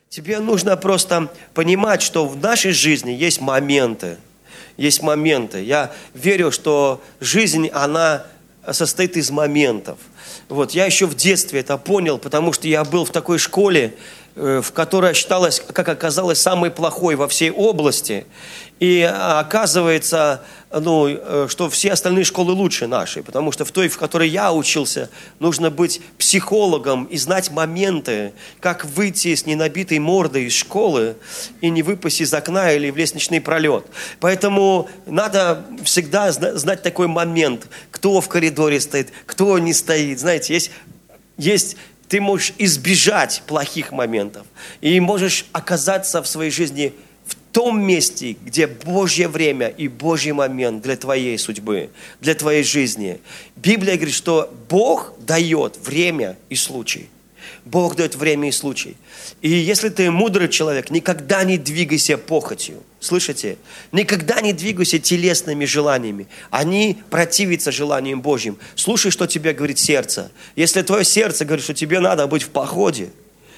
Тебе нужно просто понимать, что в нашей жизни есть моменты. Есть моменты. Я верю, что жизнь, она состоит из моментов. Вот, я еще в детстве это понял, потому что я был в такой школе, в которой считалась, как оказалось, самой плохой во всей области. И оказывается, что все остальные школы лучше нашей, потому что в той, в которой я учился, нужно быть психологом и знать моменты, как выйти с ненабитой мордой из школы и не выпасть из окна или в лестничный пролет. Поэтому надо всегда знать такой момент, кто в коридоре стоит, кто не стоит. Знаете, есть ты можешь избежать плохих моментов и можешь оказаться в своей жизни в том месте, где Божье время и Божий момент для твоей судьбы, для твоей жизни. Библия говорит, что Бог дает время и случай. Бог дает время и случай. И если ты мудрый человек, никогда не двигайся похотью. Слышите? Никогда не двигайся телесными желаниями. Они противятся желаниям Божьим. Слушай, что тебе говорит сердце. Если твое сердце говорит, что тебе надо быть в походе,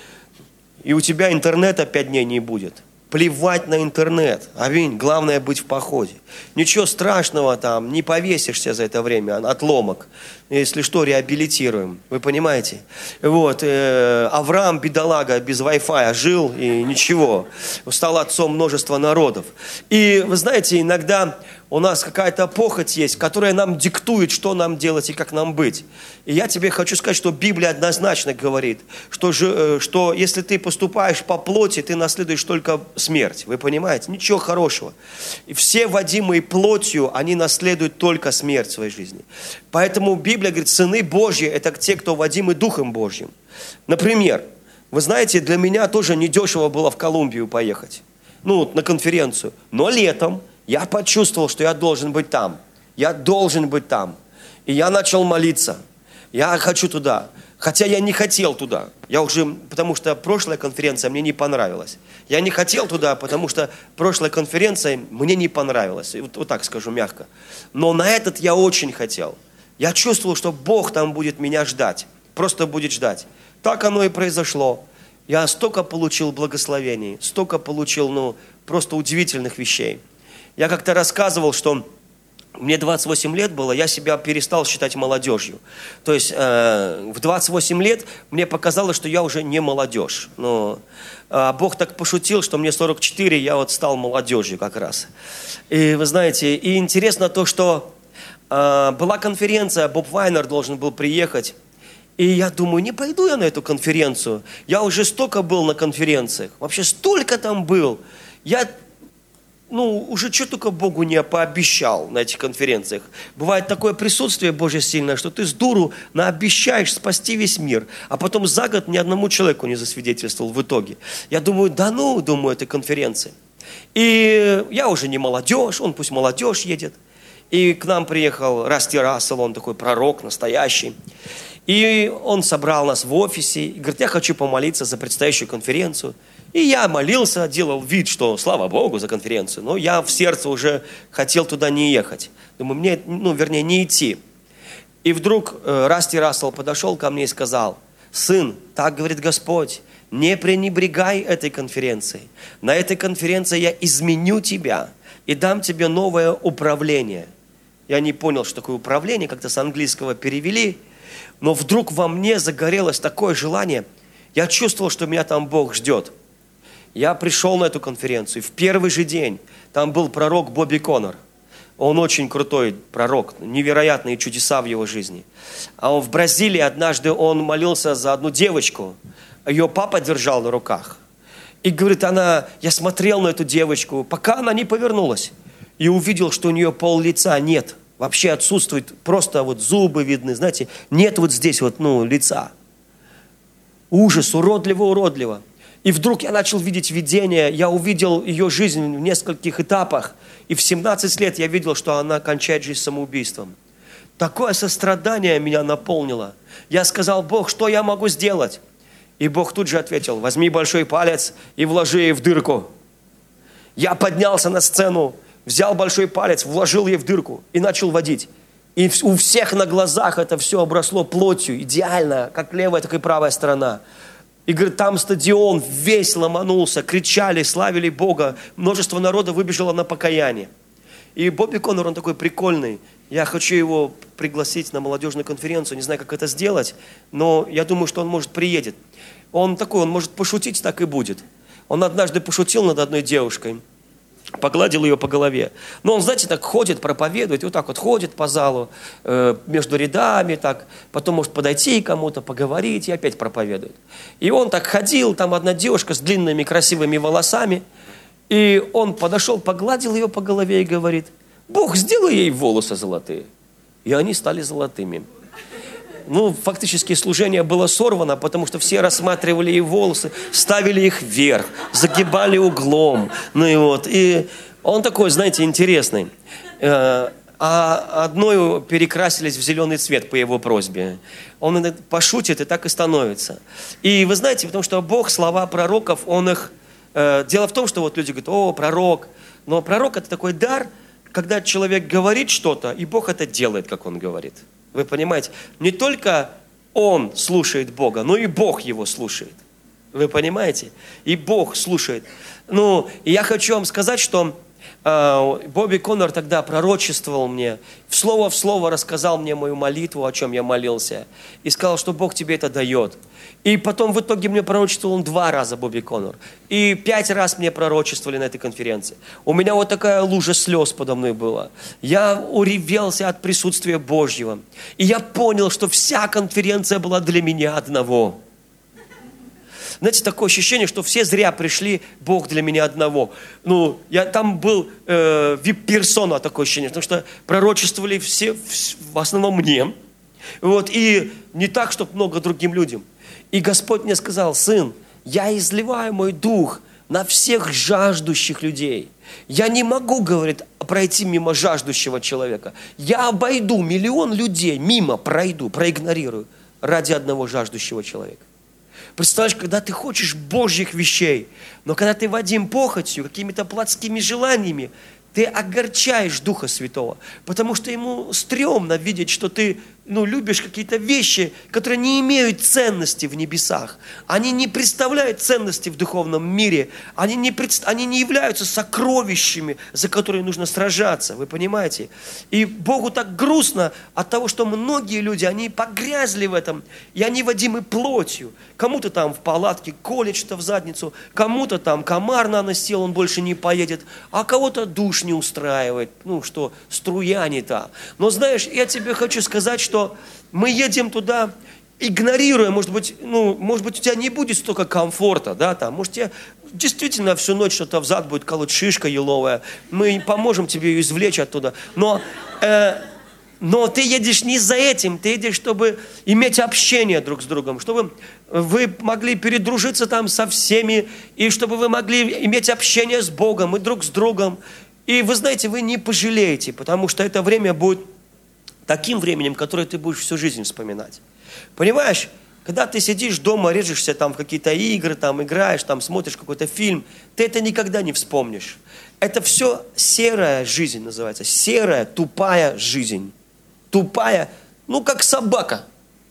и у тебя интернета 5 дней не будет, плевать на интернет. Аминь. Главное быть в походе. Ничего страшного там, не повесишься за это время, отломок. Если что, реабилитируем. Вы понимаете? Вот. Авраам, бедолага, без Wi-Fi жил и ничего. Стал отцом множества народов. И вы знаете, иногда у нас какая-то похоть есть, которая нам диктует, что нам делать и как нам быть. И я тебе хочу сказать, что Библия однозначно говорит, что если ты поступаешь по плоти, ты наследуешь только смерть. Вы понимаете? Ничего хорошего. И все водимые плотью, они наследуют только смерть в своей жизни. Поэтому Библия говорит, сыны Божьи – это те, кто водимы Духом Божьим. Например, вы знаете, для меня тоже недешево было в Колумбию поехать. На конференцию. Но летом я почувствовал, что я должен быть там. Я должен быть там. И я начал молиться. Я хочу туда. Хотя я не хотел туда. Потому что прошлая конференция мне не понравилась. Я не хотел туда, потому что прошлая конференция мне не понравилась. Вот так скажу мягко. Но на этот я очень хотел. Я чувствовал, что Бог там будет меня ждать. Просто будет ждать. Так оно и произошло. Я столько получил благословений, столько получил, просто удивительных вещей. Я как-то рассказывал, что мне 28 лет было, я себя перестал считать молодежью. То есть в 28 лет мне показалось, что я уже не молодежь. Но Бог так пошутил, что мне 44, я стал молодежью как раз. И вы знаете, и интересно то, что была конференция, Боб Вайнер должен был приехать. И я думаю, не пойду я на эту конференцию. Я уже столько был на конференциях. Вообще столько там был. Я уже что только Богу не пообещал на этих конференциях. Бывает такое присутствие Божье сильное, что ты с дуру наобещаешь спасти весь мир, а потом за год ни одному человеку не засвидетельствовал в итоге. Я думаю, думаю, этой конференции. И я уже не молодежь, пусть молодежь едет. И к нам приехал Расти Рассел, он такой пророк настоящий. И он собрал нас в офисе и говорит, я хочу помолиться за предстоящую конференцию. И я молился, делал вид, что слава Богу за конференцию. Но я в сердце уже хотел туда не ехать. Думаю, мне, не идти. И вдруг Расти Рассел подошел ко мне и сказал, сын, так говорит Господь, не пренебрегай этой конференцией. На этой конференции я изменю тебя и дам тебе новое управление. Я не понял, что такое управление, как-то с английского перевели. Но вдруг во мне загорелось такое желание. Я чувствовал, что меня там Бог ждет. Я пришел на эту конференцию. В первый же день там был пророк Бобби Коннор. Он очень крутой пророк, невероятные чудеса в его жизни. А в Бразилии однажды он молился за одну девочку. Ее папа держал на руках. И говорит, я смотрел на эту девочку, пока она не повернулась. И увидел, что у нее пол лица нет. Вообще отсутствует, просто зубы видны, знаете, нет здесь лица. Ужас, уродливо. И вдруг я начал видеть видение, я увидел ее жизнь в нескольких этапах. И в 17 лет я видел, что она кончает жизнь самоубийством. Такое сострадание меня наполнило. Я сказал, Бог, что я могу сделать? И Бог тут же ответил, возьми большой палец и вложи ей в дырку. Я поднялся на сцену, взял большой палец, вложил ей в дырку и начал водить. И у всех на глазах это все обросло плотью, идеально, как левая, так и правая сторона. И говорит, там стадион весь ломанулся, кричали, славили Бога. Множество народа выбежало на покаяние. И Бобби Коннор, он такой прикольный. Я хочу его пригласить на молодежную конференцию. Не знаю, как это сделать, но я думаю, что он, может, приедет. Он такой, он может пошутить, так и будет. Он однажды пошутил над одной девушкой, погладил ее по голове. Но он, знаете, так ходит, проповедует, и вот так вот ходит по залу, между рядами, так, потом может подойти к кому-то, поговорить, и опять проповедует. И он так ходил, там одна девушка с длинными красивыми волосами, и он подошел, погладил ее по голове и говорит, Бог, сделай ей волосы золотые. И они стали золотыми. Ну, фактически служение было сорвано, потому что все рассматривали ей волосы, ставили их вверх, загибали углом. Ну и вот. И он такой, знаете, интересный. А одной перекрасились в зеленый цвет по его просьбе. Он пошутит, и так и становится. И вы знаете, потому что Бог, слова пророков, Он их... Дело в том, что вот люди говорят, о, пророк. Но пророк – это такой дар, когда человек говорит что-то, и Бог это делает, как он говорит. Вы понимаете? Не только он слушает Бога, но и Бог его слушает. Вы понимаете? И Бог слушает. Ну, и я хочу вам сказать, что Бобби Коннор тогда пророчествовал мне, в слово рассказал мне мою молитву, о чем я молился, и сказал, что Бог тебе это дает. И потом в итоге мне пророчествовал он 2 раза, Бобби Коннор. И 5 раз мне пророчествовали на этой конференции. У меня вот такая лужа слез подо мной была. Я уревелся от присутствия Божьего. И я понял, что вся конференция была для меня одного. Знаете, такое ощущение, что все зря пришли, Бог для меня одного. Ну, я там был вип-персона, такое ощущение, потому что пророчествовали все, в основном мне. Вот, и не так, чтобы много другим людям. И Господь мне сказал, сын, я изливаю мой дух на всех жаждущих людей. Я не могу, говорит, пройти мимо жаждущего человека. Я обойду 1 миллион людей, мимо пройду, проигнорирую ради одного жаждущего человека. Представляешь, когда ты хочешь Божьих вещей, но когда ты водим похотью, какими-то плотскими желаниями, ты огорчаешь Духа Святого, потому что ему стрёмно видеть, что ты любишь какие-то вещи, которые не имеют ценности в небесах. Они не представляют ценности в духовном мире. Они не являются сокровищами, за которые нужно сражаться. Вы понимаете? И Богу так грустно от того, что многие люди, они погрязли в этом, и они водимы плотью. Кому-то там в палатке колет что-то в задницу, кому-то там комар на нос сел, он больше не поедет, а кого-то душ не устраивает, что струя не та. Но знаешь, я тебе хочу сказать, что мы едем туда, игнорируя, может быть, у тебя не будет столько комфорта, да, там, может, тебе действительно всю ночь что-то в зад будет колоть шишка еловая, мы поможем тебе ее извлечь оттуда, но ты едешь не за этим, ты едешь, чтобы иметь общение друг с другом, чтобы вы могли передружиться там со всеми, и чтобы вы могли иметь общение с Богом и друг с другом. И вы знаете, вы не пожалеете, потому что это время будет таким временем, которое ты будешь всю жизнь вспоминать. Понимаешь, когда ты сидишь дома, режешься там в какие-то игры, там играешь, там смотришь какой-то фильм, ты это никогда не вспомнишь. Это все серая жизнь называется, серая, тупая жизнь. Тупая, как собака.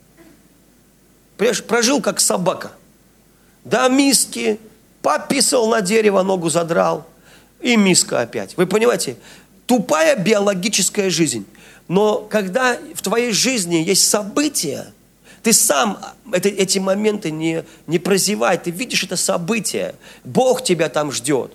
Понимаешь, прожил как собака. До миски, пописал на дерево, ногу задрал, и миска опять. Вы понимаете? Тупая биологическая жизнь. Но когда в твоей жизни есть события, ты сам эти моменты не прозевай, ты видишь это событие, Бог тебя там ждет.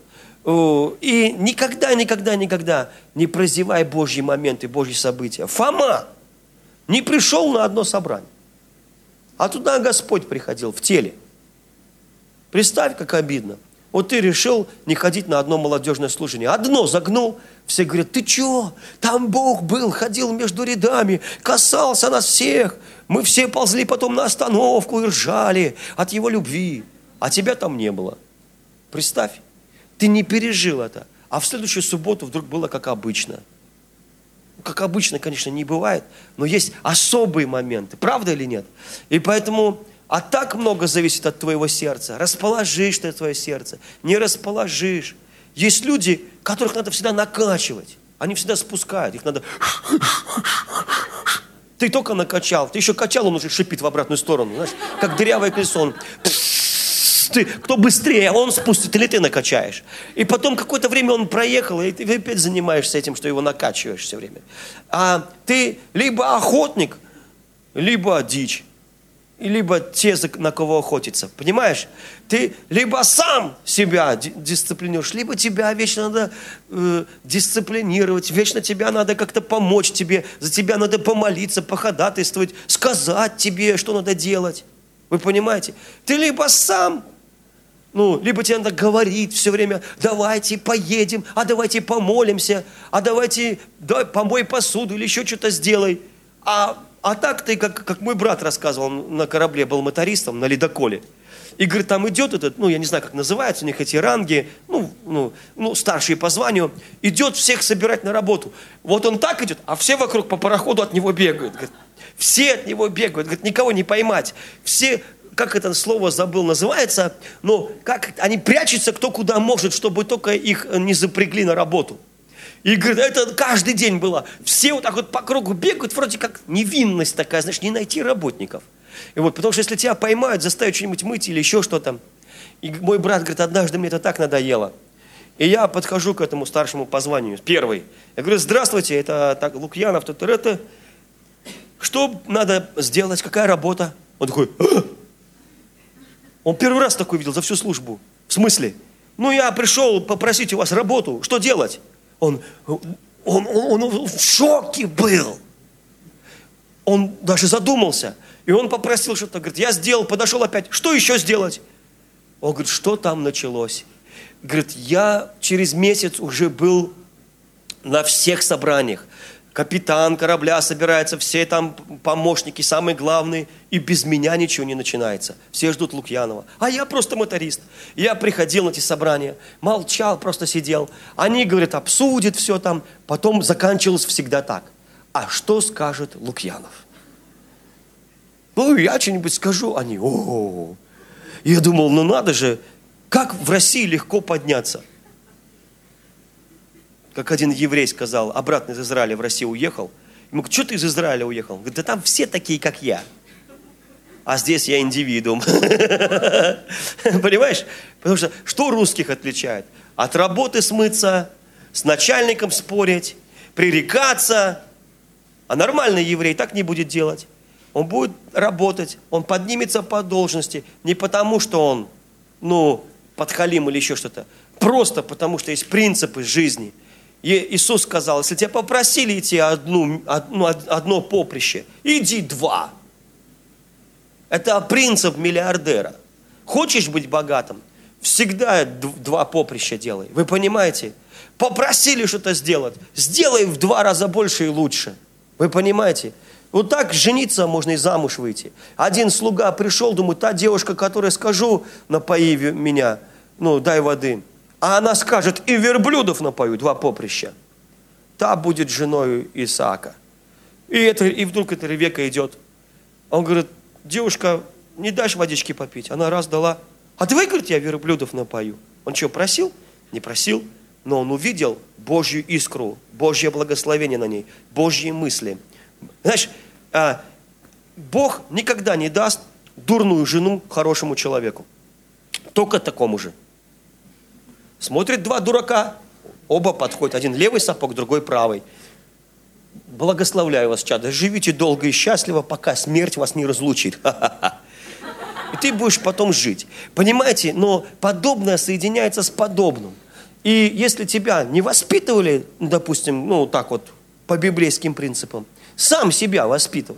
И никогда не прозевай Божьи моменты, Божьи события. Фома не пришел на одно собрание, а туда Господь приходил в теле. Представь, как обидно. Вот ты решил не ходить на одно молодежное служение. Одно загнул, все говорят, ты чего? Там Бог был, ходил между рядами, касался нас всех. Мы все ползли потом на остановку и ржали от Его любви. А тебя там не было. Представь, ты не пережил это. А в следующую субботу вдруг было как обычно. Как обычно, конечно, не бывает, но есть особые моменты. Правда или нет? И поэтому... А так много зависит от твоего сердца. Расположишь ты твое сердце, не расположишь. Есть люди, которых надо всегда накачивать. Они всегда спускают, их надо... Ты только накачал, ты еще качал, он уже шипит в обратную сторону. Знаешь, как дырявое колесо. Он... кто быстрее, он спустит или ты накачаешь. И потом какое-то время он проехал, и ты опять занимаешься этим, что его накачиваешь все время. А ты либо охотник, либо дичь. Либо те, на кого охотиться. Понимаешь? Ты либо сам себя дисциплинируешь, либо тебя вечно надо дисциплинировать, вечно тебя надо как-то помочь тебе, за тебя надо помолиться, походатайствовать, сказать тебе, что надо делать. Вы понимаете? Ты либо сам, либо тебе надо говорить все время: давайте поедем, а давайте помолимся, а давайте помой посуду или еще что-то сделай. А так ты, как мой брат рассказывал, он на корабле был мотористом, на ледоколе. И говорит, там идет этот, я не знаю, как называется, у них эти ранги, старшие по званию, идет всех собирать на работу. Вот он так идет, а все вокруг по пароходу от него бегают. Говорит, все от него бегают, говорит, никого не поймать. Все, как это слово забыл, называется, как они прячутся кто куда может, чтобы только их не запрягли на работу. И говорит, это каждый день было. Все вот так вот по кругу бегают, вроде как невинность такая, знаешь, не найти работников. И вот, потому что если тебя поймают, заставят что-нибудь мыть или еще что-то. И мой брат говорит, однажды мне это так надоело. И я подхожу к этому старшему по званию, первый. Я говорю, здравствуйте, это так, Лукьянов, это. Что надо сделать, какая работа? Он такой, Он первый раз такой видел за всю службу. В смысле? Я пришел попросить у вас работу, что делать? Он в шоке был. Он даже задумался. И он попросил что-то. Говорит, я сделал, подошел опять. Что еще сделать? Он говорит, что там началось? Говорит, я через месяц уже был на всех собраниях. Капитан корабля собирается, все там помощники, самые главные. И без меня ничего не начинается. Все ждут Лукьянова. А я просто моторист. Я приходил на эти собрания, молчал, просто сидел. Они, говорят, обсудят все там. Потом заканчивалось всегда так. А что скажет Лукьянов? Я что-нибудь скажу. Они, о-о-о. Я думал, надо же, как в России легко подняться. Как один еврей сказал, обратно из Израиля в Россию уехал. Ему говорят, что ты из Израиля уехал? Говорит, да там все такие, как я. А здесь я индивидуум. Понимаешь? Потому что русских отличает? От работы смыться, с начальником спорить, пререкаться. А нормальный еврей так не будет делать. Он будет работать, он поднимется по должности. Не потому, что он, подхалим или еще что-то. Просто потому, что есть принципы жизни. Иисус сказал, если тебя попросили идти одно поприще, иди 2. Это принцип миллиардера. Хочешь быть богатым? Всегда 2 поприща делай. Вы понимаете? Попросили что-то сделать. Сделай в 2 раза больше и лучше. Вы понимаете? Вот так жениться можно и замуж выйти. Один слуга пришел, думает, та девушка, которой скажу, напои меня, дай воды. А она скажет, и верблюдов напою, 2 поприща. Та будет женой Исаака. И вдруг эта Ревека идет. Он говорит, девушка, не дашь водички попить? Она раз дала. А давай, говорит, я верблюдов напою. Он что, просил? Не просил. Но он увидел Божью искру, Божье благословение на ней, Божьи мысли. Знаешь, Бог никогда не даст дурную жену хорошему человеку. Только такому же. Смотрит 2 дурака, оба подходят. Один левый сапог, другой правый. Благословляю вас, чадо. Живите долго и счастливо, пока смерть вас не разлучит. И ты будешь потом жить. Понимаете? Но подобное соединяется с подобным. И если тебя не воспитывали, допустим, так вот, по библейским принципам, сам себя воспитывай.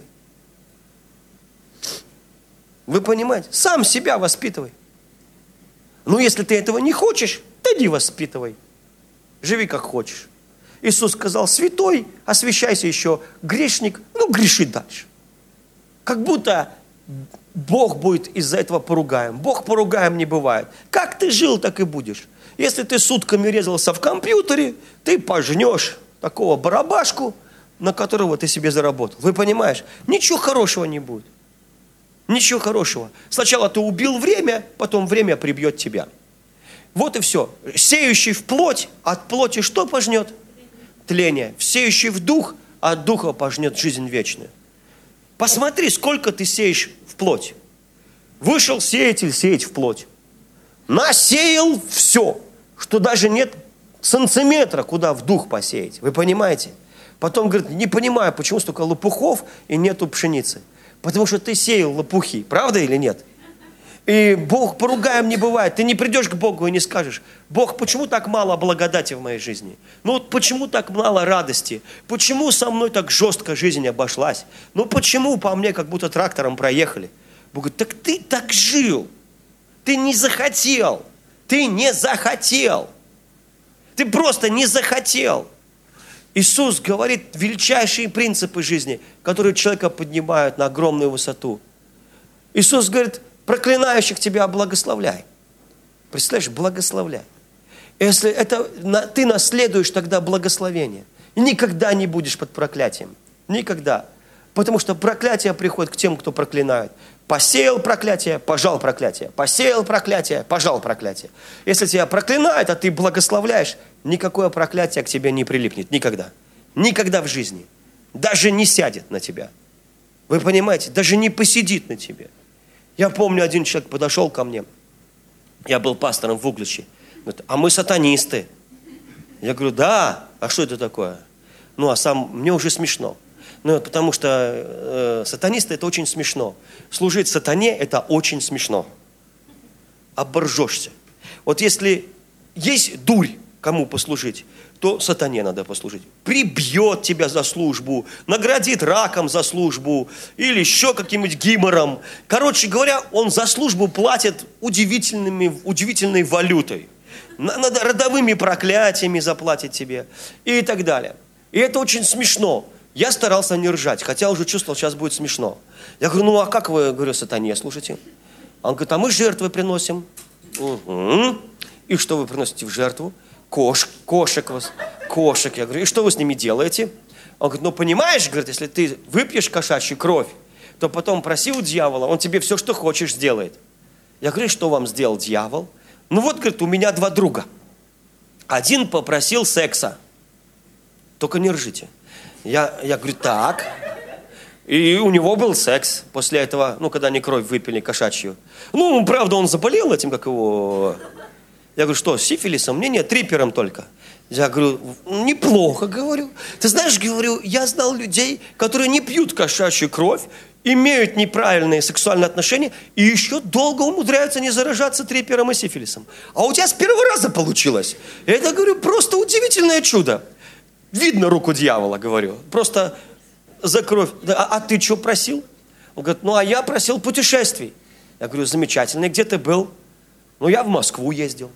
Вы понимаете? Сам себя воспитывай. Если ты этого не хочешь, иди воспитывай. Живи как хочешь. Иисус сказал, святой, освящайся еще, грешник, греши дальше. Как будто Бог будет из-за этого поругаем. Бог поругаем не бывает. Как ты жил, так и будешь. Если ты сутками резался в компьютере, ты пожнешь такого барабашку, на которого ты себе заработал. Вы понимаешь? Ничего хорошего не будет. Ничего хорошего. Сначала ты убил время, потом время прибьет тебя. Вот и все. Сеющий в плоть, от плоти что пожнет? Тление. Сеющий в дух, от духа пожнет жизнь вечную. Посмотри, сколько ты сеешь в плоть. Вышел сеятель сеять в плоть. насеял все, что даже нет сантиметра, куда в дух посеять. Вы понимаете? Потом говорит, не понимаю, почему столько лопухов и нету пшеницы. Потому что ты сеял лопухи. Правда или нет? И Бог поругаем не бывает. Ты не придешь к Богу и не скажешь, Бог, почему так мало благодати в моей жизни? Ну вот почему так мало радости? Почему со мной так жестко жизнь обошлась? Ну почему по мне как будто трактором проехали? Бог говорит, так ты так жил. Ты не захотел. Ты не захотел. Ты просто не захотел. Иисус говорит величайшие принципы жизни, которые человека поднимают на огромную высоту. Иисус говорит, проклинающих тебя благословляй. Представляешь, благословляй. Если это ты наследуешь тогда благословение, и никогда не будешь под проклятием. Никогда. Потому что проклятие приходит к тем, кто проклинает. Посеял проклятие, пожал проклятие. Посеял проклятие, пожал проклятие. Если тебя проклинают, а ты благословляешь, никакое проклятие к тебе не прилипнет. Никогда. Никогда в жизни. Даже не сядет на тебя. Вы понимаете? Даже не посидит на тебе. Я помню, один человек подошел ко мне. Я был пастором в Угличе. Говорит, а мы сатанисты. Я говорю, да, а что это такое? Ну, а сам, мне уже смешно. Ну, потому что сатанисты это очень смешно. Служить сатане это очень смешно. Оборжешься. Вот если есть дурь, кому послужить, то сатане надо послужить. Прибьет тебя за службу, наградит раком за службу или еще каким-нибудь гимором. Короче говоря, он за службу платит удивительной валютой. Над родовыми проклятиями заплатит тебе и так далее. И это очень смешно. Я старался не ржать, хотя уже чувствовал, сейчас будет смешно. Я говорю, ну а как вы, говорю, сатане служите? Он говорит, а мы жертвы приносим. Угу. И что вы приносите в жертву? Кошек. Я говорю, и что вы с ними делаете? Он говорит, ну понимаешь, говорит, если ты выпьешь кошачью кровь, то потом проси у дьявола, он тебе все, что хочешь, сделает. Я говорю, что вам сделал дьявол? Ну вот, говорит, у меня 2 друга. Один попросил секса. Только не ржите. Я говорю, так. И у него был секс после этого, ну, когда они кровь выпили кошачью. Ну, правда, он заболел этим, как его... Я говорю, что, сифилисом? Нет, трипером только. Я говорю, неплохо, говорю. Ты знаешь, говорю, я знал людей, которые не пьют кошачью кровь, имеют неправильные сексуальные отношения и еще долго умудряются не заражаться трипером и сифилисом. А у тебя с первого раза получилось. Это, говорю, просто удивительное чудо. Видно руку дьявола, говорю. Просто за кровь. А ты что просил? Он говорит, ну а я просил путешествий. Я говорю, замечательно. Где ты был? Ну я в Москву ездил.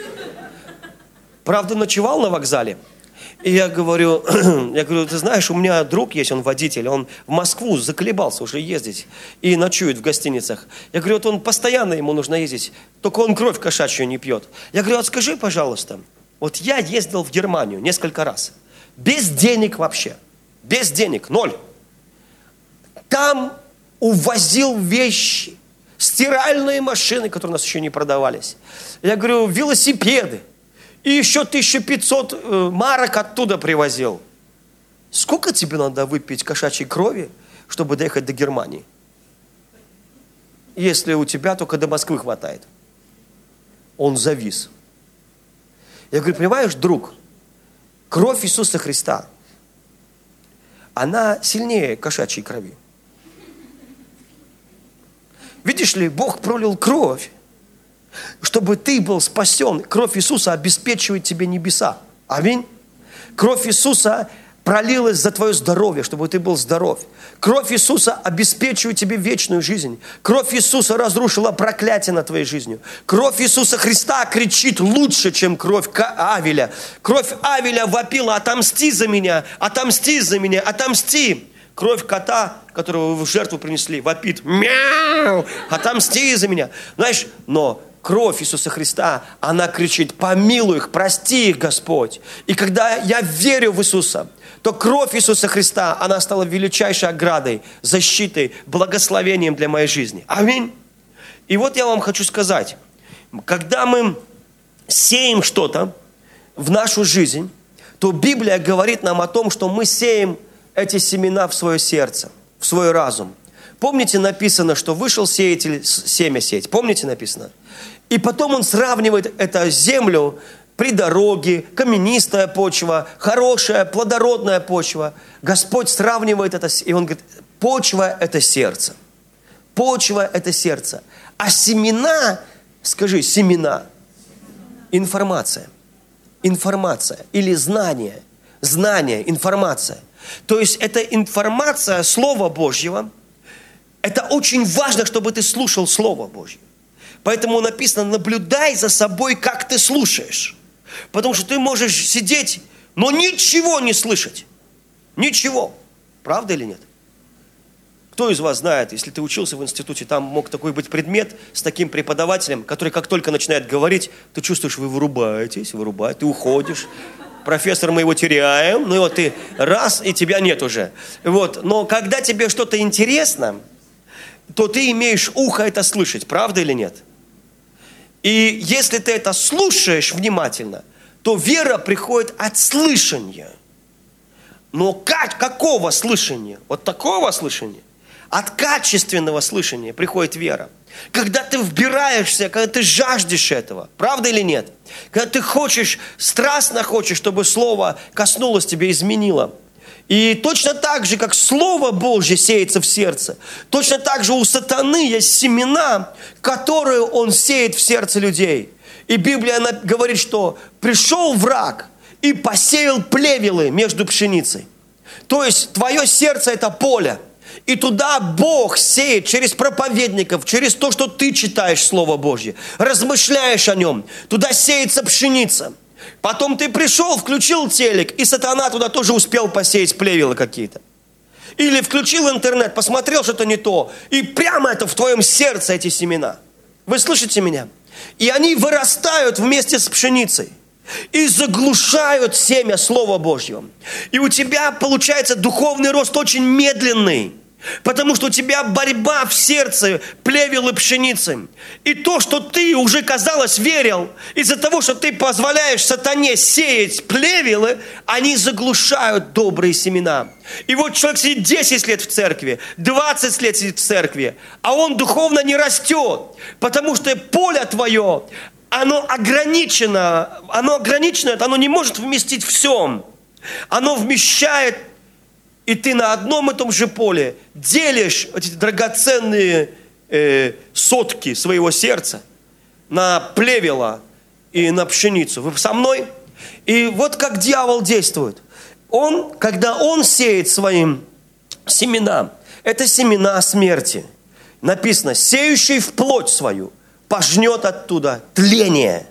Правда, ночевал на вокзале. И я говорю, ты знаешь, у меня друг есть, он водитель, он в Москву заколебался уже ездить и ночует в гостиницах. Я говорю, вот он постоянно, ему нужно ездить, только он кровь кошачью не пьет. Я говорю, вот скажи, пожалуйста, вот я ездил в Германию несколько раз, без денег вообще, без денег, 0. Там увозил вещи, стиральные машины, которые у нас еще не продавались. Я говорю, велосипеды. И еще 1500 марок оттуда привозил. Сколько тебе надо выпить кошачьей крови, чтобы доехать до Германии? Если у тебя только до Москвы хватает. Он завис. Я говорю, понимаешь, друг, кровь Иисуса Христа, она сильнее кошачьей крови. Видишь ли, Бог пролил кровь, чтобы ты был спасен. Кровь Иисуса обеспечивает тебе небеса. Аминь. Кровь Иисуса пролилась за твое здоровье, чтобы ты был здоров. Кровь Иисуса обеспечивает тебе вечную жизнь. Кровь Иисуса разрушила проклятие над твоей жизнью. Кровь Иисуса Христа кричит лучше, чем кровь Авеля. Кровь Авеля вопила, отомсти за меня, отомсти за меня, отомсти. Кровь кота, которого вы в жертву принесли, вопит, мяу, отомсти за меня. Знаешь, но кровь Иисуса Христа, она кричит, помилуй их, прости их, Господь. И когда я верю в Иисуса, то кровь Иисуса Христа, она стала величайшей оградой, защитой, благословением для моей жизни. Аминь. И вот я вам хочу сказать, когда мы сеем что-то в нашу жизнь, то Библия говорит нам о том, что мы сеем эти семена в свое сердце, в свой разум. Помните, написано, что вышел сеятель семя сеять? Помните, написано? И потом он сравнивает эту землю при дороге, каменистая почва, хорошая, плодородная почва. Господь сравнивает это, и он говорит, почва – это сердце. Почва – это сердце. А семена, скажи, семена, информация. Информация или знание. Знание, информация. То есть это информация Слова Божьего. Это очень важно, чтобы ты слушал Слово Божье. Поэтому написано, наблюдай за собой, как ты слушаешь. Потому что ты можешь сидеть, но ничего не слышать. Ничего. Правда или нет? Кто из вас знает, если ты учился в институте, там мог такой быть предмет с таким преподавателем, который как только начинает говорить, ты чувствуешь, вы вырубаетесь, ты уходишь. Профессор, мы его теряем, ну и вот ты раз, и тебя нет уже. Вот. Но когда тебе что-то интересно, то ты имеешь ухо это слышать, правда или нет? И если ты это слушаешь внимательно, то вера приходит от слышания. Но какого слышания? Вот такого слышания? От качественного слышания приходит вера. Когда ты вбираешься, когда ты жаждешь этого, правда или нет? Когда ты хочешь, страстно хочешь, чтобы Слово коснулось тебя, изменило. И точно так же, как Слово Божье сеется в сердце, точно так же у сатаны есть семена, которые он сеет в сердце людей. И Библия говорит, что пришел враг и посеял плевелы между пшеницей. То есть твое сердце – это поле. И туда Бог сеет через проповедников, через то, что ты читаешь Слово Божье, размышляешь о нем. Туда сеется пшеница. Потом ты пришел, включил телек, и сатана туда тоже успел посеять плевелы какие-то. Или включил интернет, посмотрел что-то не то, и прямо это в твоем сердце эти семена. Вы слышите меня? И они вырастают вместе с пшеницей. И заглушают семя Слова Божьего. И у тебя получается духовный рост очень медленный. Потому что у тебя борьба в сердце, плевелы пшеницы. И то, что ты уже, казалось, верил, из-за того, что ты позволяешь сатане сеять плевелы, они заглушают добрые семена. И вот человек сидит 10 лет в церкви, 20 лет сидит в церкви, а он духовно не растет. Потому что поле твое, оно ограничено, оно не может вместить все. Оно вмещает. И ты на одном и том же поле делишь эти драгоценные сотки своего сердца на плевела и на пшеницу. Вы со мной? И вот как дьявол действует. Когда он сеет своим семена, это семена смерти. Написано, сеющий в плоть свою пожнет оттуда тление.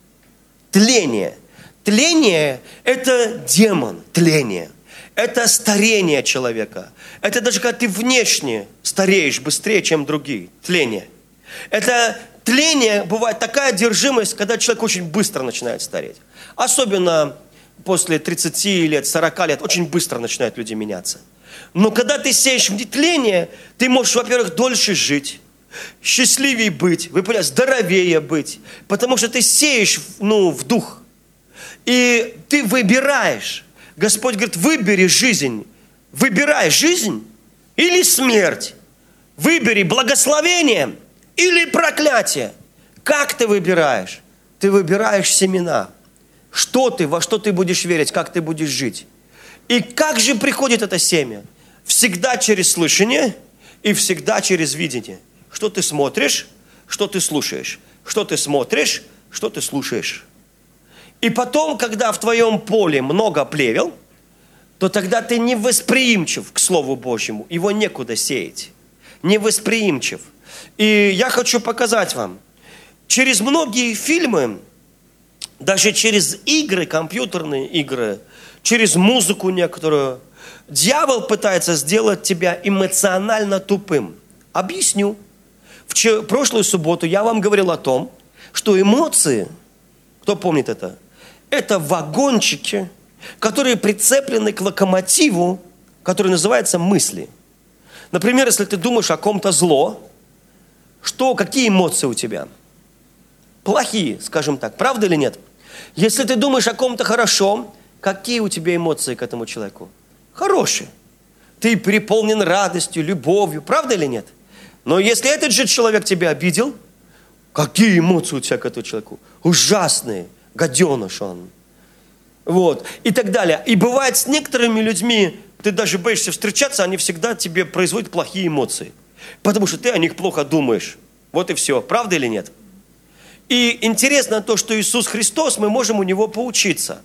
Тление. Тление – это демон, тление. Это старение человека. Это даже когда ты внешне стареешь быстрее, чем другие. Тление. Это тление бывает такая одержимость, когда человек очень быстро начинает стареть. Особенно после 30 лет, 40 лет, очень быстро начинают люди меняться. Но когда ты сеешь в тление, ты можешь, во-первых, дольше жить, счастливее быть, вы понимаете, здоровее быть. Потому что ты сеешь в дух. И ты выбираешь. Господь говорит, выбери жизнь. Выбирай жизнь или смерть. Выбери благословение или проклятие. Как ты выбираешь? Ты выбираешь семена. Во что ты будешь верить, как ты будешь жить. И как же приходит это семя? Всегда через слышание и всегда через видение. Что ты смотришь, что ты слушаешь. Что ты смотришь, что ты слушаешь. И потом, когда в твоем поле много плевел, то тогда ты не восприимчив к Слову Божьему. Его некуда сеять. Не восприимчив. И я хочу показать вам. Через многие фильмы, даже через игры, компьютерные игры, через музыку некоторую, дьявол пытается сделать тебя эмоционально тупым. Объясню. В прошлую субботу я вам говорил о том, что эмоции, кто помнит это? Это вагончики, которые прицеплены к локомотиву, который называется мысли. Например, если ты думаешь о ком-то зло, какие эмоции у тебя? Плохие, скажем так. Правда или нет? Если ты думаешь о ком-то хорошо, какие у тебя эмоции к этому человеку? Хорошие. Ты переполнен радостью, любовью. Правда или нет? Но если этот же человек тебя обидел, Какие эмоции у тебя к этому человеку? Ужасные. Гаденыш он. Вот. И так далее. И бывает с некоторыми людьми, ты даже боишься встречаться, они всегда тебе производят плохие эмоции. Потому что ты о них плохо думаешь. Вот и все. Правда или нет? И интересно то, что Иисус Христос, мы можем у Него поучиться.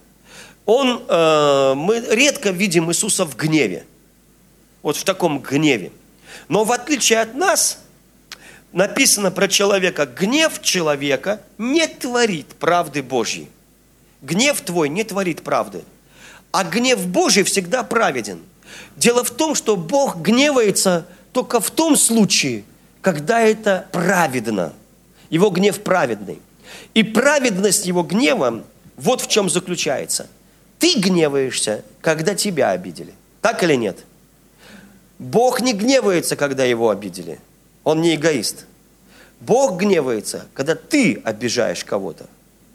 Мы редко видим Иисуса в гневе. Вот в таком гневе. Но в отличие от нас, написано про человека: гнев человека не творит правды Божьей. Гнев твой не творит правды. А гнев Божий всегда праведен. Дело в том, что Бог гневается только в том случае, когда это праведно. Его гнев праведный. И праведность его гнева вот в чем заключается. Ты гневаешься, когда тебя обидели. Так или нет? Бог не гневается, когда его обидели. Он не эгоист. Бог гневается, когда ты обижаешь кого-то.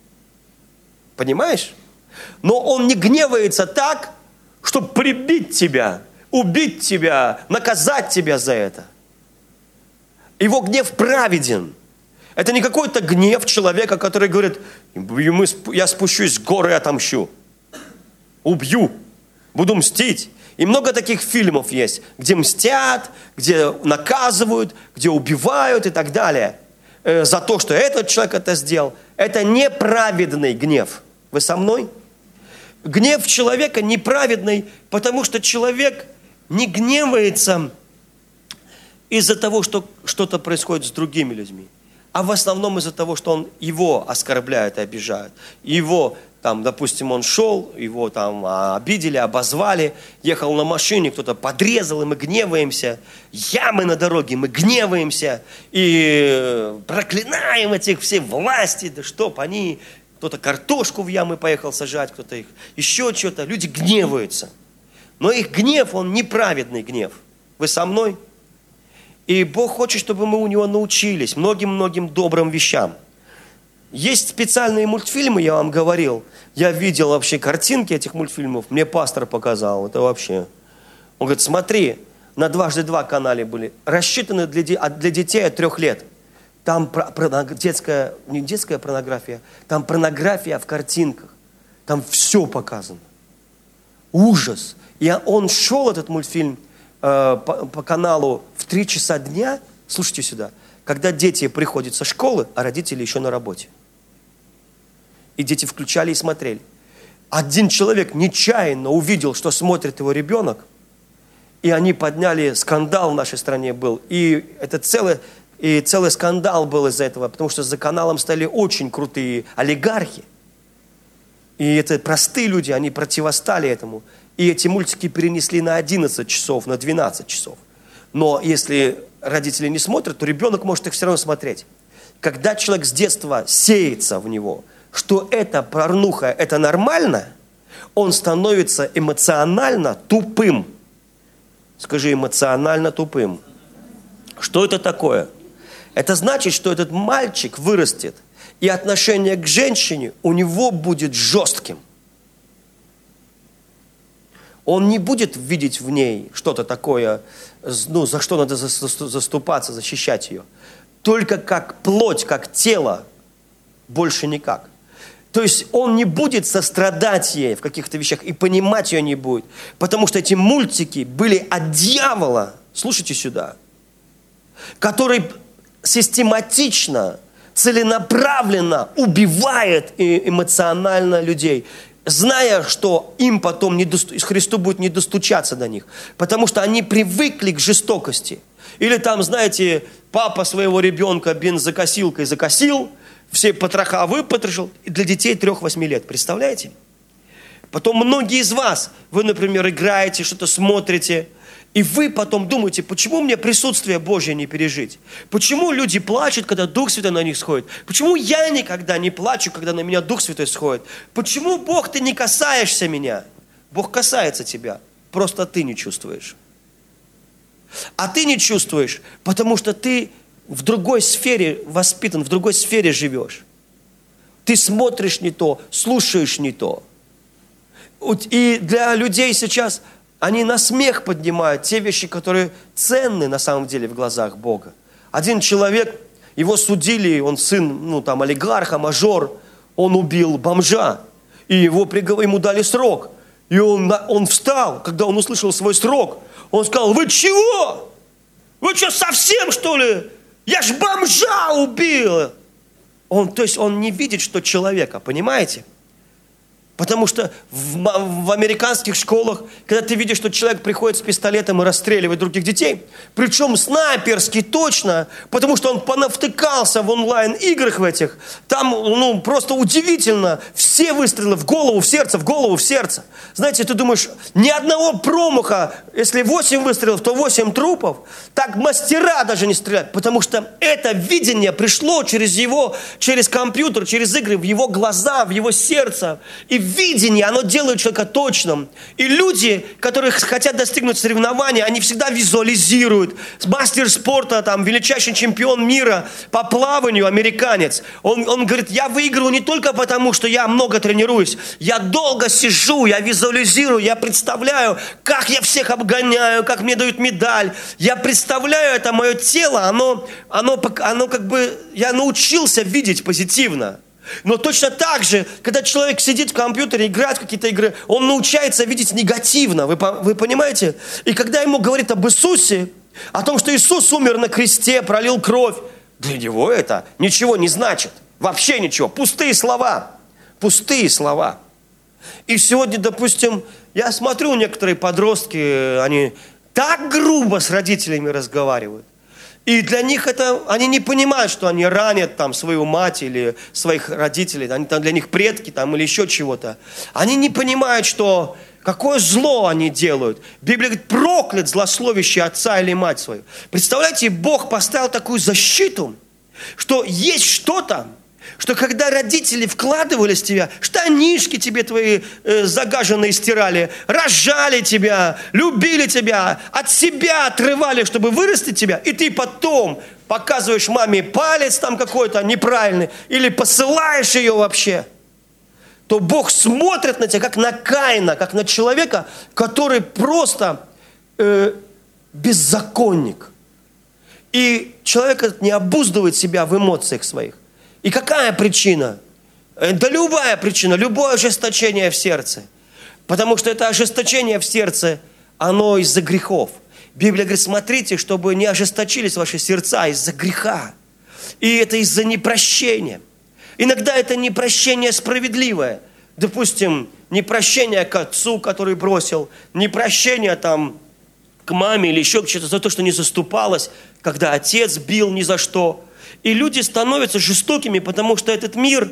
Понимаешь? Но Он не гневается так, чтобы прибить тебя, убить тебя, наказать тебя за это. Его гнев праведен. Это не какой-то гнев человека, который говорит: я спущусь с горы и отомщу. Убью. Буду мстить. И много таких фильмов есть, где мстят, где наказывают, где убивают и так далее. За то, что этот человек это сделал. Это неправедный гнев. Вы со мной? Гнев человека неправедный, потому что человек не гневается из-за того, что что-то происходит с другими людьми, а в основном из-за того, что его оскорбляют и обижают. Его, допустим, он шел, его обидели, обозвали, ехал на машине, кто-то подрезал, и мы гневаемся. Ямы на дороге, мы гневаемся и проклинаем этих все власти, да чтоб они... Кто-то картошку в ямы поехал сажать, кто-то их еще что-то. Люди гневаются. Но их гнев, он неправедный гнев. Вы со мной? И Бог хочет, чтобы мы у Него научились многим-многим добрым вещам. Есть специальные мультфильмы, я вам говорил. Я видел вообще картинки этих мультфильмов. Мне пастор показал. Это вообще... Он говорит: смотри, на 2x2 канале были. Рассчитаны для детей от 3 лет. Там не детская порнография, там порнография в картинках. Там все показано. Ужас. И он шел, этот мультфильм, по каналу в 3 часа дня. Слушайте сюда. Когда дети приходят со школы, а родители еще на работе. И дети включали и смотрели. Один человек нечаянно увидел, что смотрит его ребенок. И они подняли скандал в нашей стране был. И это целый скандал был из-за этого, потому что за каналом стали очень крутые олигархи. И это простые люди, они противостали этому. И эти мультики перенесли на 11 часов, на 12 часов. Но если родители не смотрят, то ребенок может их все равно смотреть. Когда человек с детства сеется в него, что это порнуха, это нормально, он становится эмоционально тупым. Скажи: эмоционально тупым. Что это такое? Это значит, что этот мальчик вырастет, и отношение к женщине у него будет жестким. Он не будет видеть в ней что-то такое, за что надо заступаться, защищать ее. Только как плоть, как тело, больше никак. То есть он не будет сострадать ей в каких-то вещах и понимать ее не будет. Потому что эти мультики были от дьявола, слушайте сюда, который систематично, целенаправленно убивает эмоционально людей, зная, что им потом Христу будет не достучаться до них, потому что они привыкли к жестокости. Или знаете, папа своего ребенка бензокосилкой закосил, все потроха выпотрошил, и для детей 3-8 лет, представляете? Потом многие из вас, вы, например, играете, что-то смотрите, и вы потом думаете: почему мне присутствие Божье не пережить? Почему люди плачут, когда Дух Святой на них сходит? Почему я никогда не плачу, когда на меня Дух Святой сходит? Почему, Бог, ты не касаешься меня? Бог касается тебя, просто ты не чувствуешь. А ты не чувствуешь, потому что ты в другой сфере воспитан, в другой сфере живешь. Ты смотришь не то, слушаешь не то. И для людей сейчас... Они на смех поднимают те вещи, которые ценны на самом деле в глазах Бога. Один человек, Его судили, он сын, ну там, олигарха, мажор. Он убил бомжа. И ему дали срок. И он встал, когда он услышал свой срок. Он сказал: вы чего? Вы что, совсем что ли? Я ж бомжа убил. То есть он не видит, что человека, понимаете? Потому что в американских школах, когда ты видишь, что человек приходит с пистолетом и расстреливает других детей, причем снайперски точно, потому что он понавтыкался в онлайн-играх в этих, там, просто удивительно, все выстрелы в голову, в сердце, в голову, в сердце. Знаете, ты думаешь, ни одного промаха, если 8 выстрелов, то 8 трупов, так мастера даже не стреляют, потому что это видение пришло через компьютер, через игры, в его глаза, в его сердце, и видение, оно делает человека точным. И люди, которые хотят достигнуть соревнований, они всегда визуализируют. Мастер спорта, величайший чемпион мира по плаванию, американец. Он говорит: я выигрываю не только потому, что я много тренируюсь. Я долго сижу, я визуализирую, я представляю, как я всех обгоняю, как мне дают медаль. Я представляю это, мое тело, оно как бы, я научился видеть позитивно. Но точно так же, когда человек сидит в компьютере, играет в какие-то игры, он научается видеть негативно, вы понимаете? И когда ему говорят об Иисусе, о том, что Иисус умер на кресте, пролил кровь, для него это ничего не значит, вообще ничего, пустые слова. И сегодня, допустим, я смотрю, некоторые подростки, они так грубо с родителями разговаривают. И для них они не понимают, что они ранят свою мать или своих родителей, они для них предки или еще чего-то. Они не понимают, что какое зло они делают. Библия говорит: проклят злословящий отца или мать свою. Представляете, Бог поставил такую защиту, что есть что-то, что когда родители вкладывались в тебя, штанишки тебе твои загаженные стирали, рожали тебя, любили тебя, от себя отрывали, чтобы вырастить тебя, и ты потом показываешь маме палец какой-то неправильный, или посылаешь ее вообще, то Бог смотрит на тебя как на Каина, как на человека, который просто беззаконник. И человек этот не обуздывает себя в эмоциях своих. И какая причина? Да любая причина, любое ожесточение в сердце. Потому что это ожесточение в сердце, оно из-за грехов. Библия говорит: смотрите, чтобы не ожесточились ваши сердца из-за греха. И это из-за непрощения. Иногда это непрощение справедливое. Допустим, непрощение к отцу, который бросил, непрощение к маме или еще к чему-то за то, что не заступалась, когда отец бил ни за что. И люди становятся жестокими, потому что этот мир,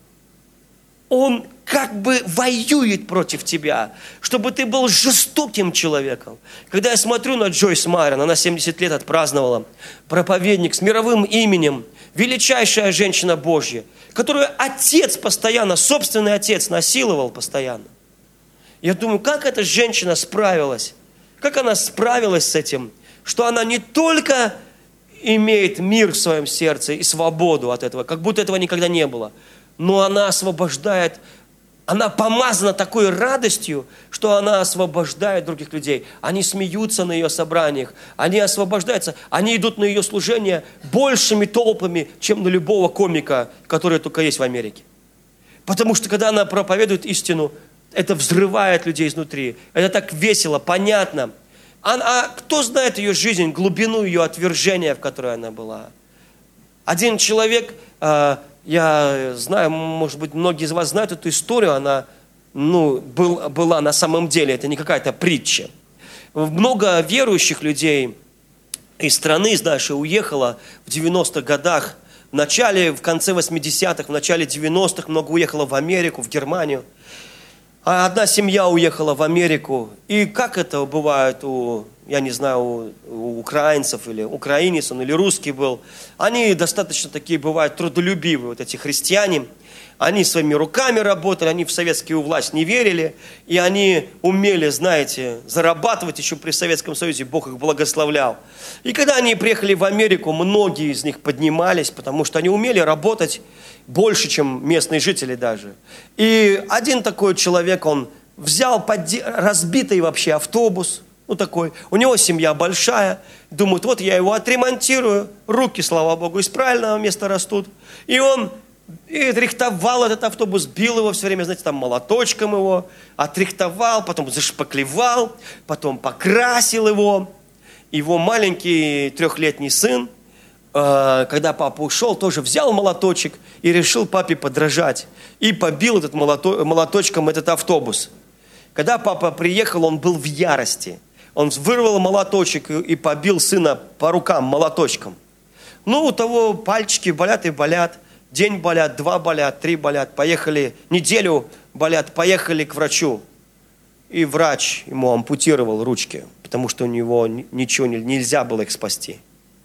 он как бы воюет против тебя, чтобы ты был жестоким человеком. Когда я смотрю на Джойс Майрон, она 70 лет отпраздновала, проповедник с мировым именем, величайшая женщина Божья, которую отец постоянно, собственный отец насиловал постоянно. Я думаю, как эта женщина справилась? Как она справилась с этим? Что она не только имеет мир в своем сердце и свободу от этого, как будто этого никогда не было. Но она освобождает, она помазана такой радостью, что она освобождает других людей. Они смеются на ее собраниях, они освобождаются, они идут на ее служение большими толпами, чем на любого комика, который только есть в Америке. Потому что когда она проповедует истину, это взрывает людей изнутри. Это так весело, понятно. А кто знает ее жизнь, глубину ее отвержения, в которой она была? Один человек, я знаю, может быть, многие из вас знают эту историю, она была на самом деле, это не какая-то притча. Много верующих людей из страны, из нашей, уехало в 90-х годах, в конце 80-х, в начале 90-х, много уехало в Америку, в Германию. А одна семья уехала в Америку. И как это бывает у украинцев, или украинец он, или русский был. Они достаточно такие бывают трудолюбивые, эти христиане. Они своими руками работали, они в советскую власть не верили. И они умели, зарабатывать еще при Советском Союзе. Бог их благословлял. И когда они приехали в Америку, многие из них поднимались, потому что они умели работать больше, чем местные жители даже. И один такой человек, он взял разбитый вообще автобус, ну такой, у него семья большая, думают, вот я его отремонтирую, руки, слава Богу, из правильного места растут. И он рихтовал этот автобус, бил его все время, знаете, там молоточком его, отрихтовал, потом зашпаклевал, потом покрасил его. Его маленький 3-летний сын, когда папа ушел, тоже взял молоточек и решил папе подражать. И побил этот молоточком этот автобус. Когда папа приехал, он был в ярости. Он вырвал молоточек и побил сына по рукам молоточком. Ну, у того пальчики болят и болят. День болят, 2 болят, 3 болят. Поехали, неделю болят, поехали к врачу. И врач ему ампутировал ручки, потому что у него ничего нельзя было их спасти.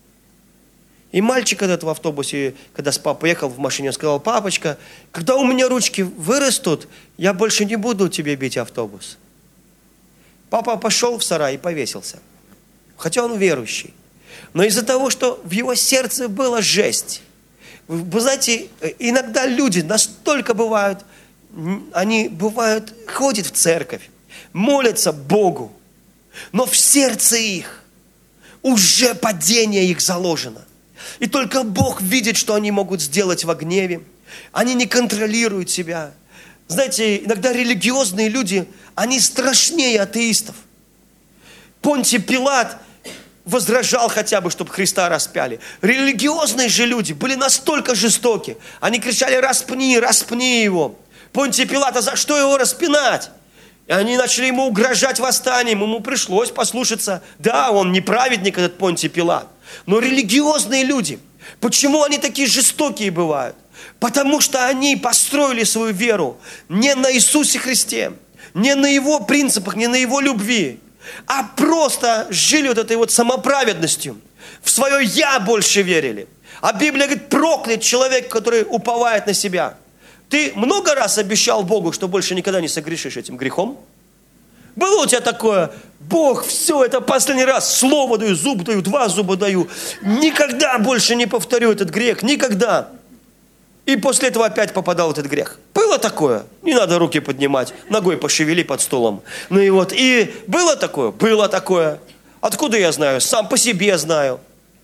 И мальчик этот в автобусе, когда с папой ехал в машине, он сказал: папочка, когда у меня ручки вырастут, я больше не буду тебе бить автобус. Папа пошел в сарай и повесился. Хотя он верующий. Но из-за того, что в его сердце была жесть. Вы знаете, иногда люди настолько бывают, они бывают, ходят в церковь, молятся Богу, но в сердце их уже падение их заложено. И только Бог видит, что они могут сделать во гневе. Они не контролируют себя. Знаете, иногда религиозные люди, они страшнее атеистов. Понтий Пилат возражал хотя бы, чтобы Христа распяли. Религиозные же люди были настолько жестоки. Они кричали: распни, распни его. Понтий Пилат: а за что его распинать? И они начали ему угрожать восстанием. Ему пришлось послушаться. Да, он не праведник, этот Понтий Пилат. Но религиозные люди, почему они такие жестокие бывают? Потому что они построили свою веру не на Иисусе Христе, не на Его принципах, не на Его любви, а просто жили вот этой вот самоправедностью. В свое «я» больше верили. А Библия говорит: проклят человек, который уповает на себя. Ты много раз обещал Богу, что больше никогда не согрешишь этим грехом? Было у тебя такое: Бог, все, это последний раз, слово даю, зуб даю, 2 зуба даю, никогда больше не повторю этот грех, никогда. И после этого опять попадал в этот грех. Было такое? Не надо руки поднимать, ногой пошевели под столом. Ну и вот, и было такое? Было такое. Откуда я знаю? Сам по себе знаю.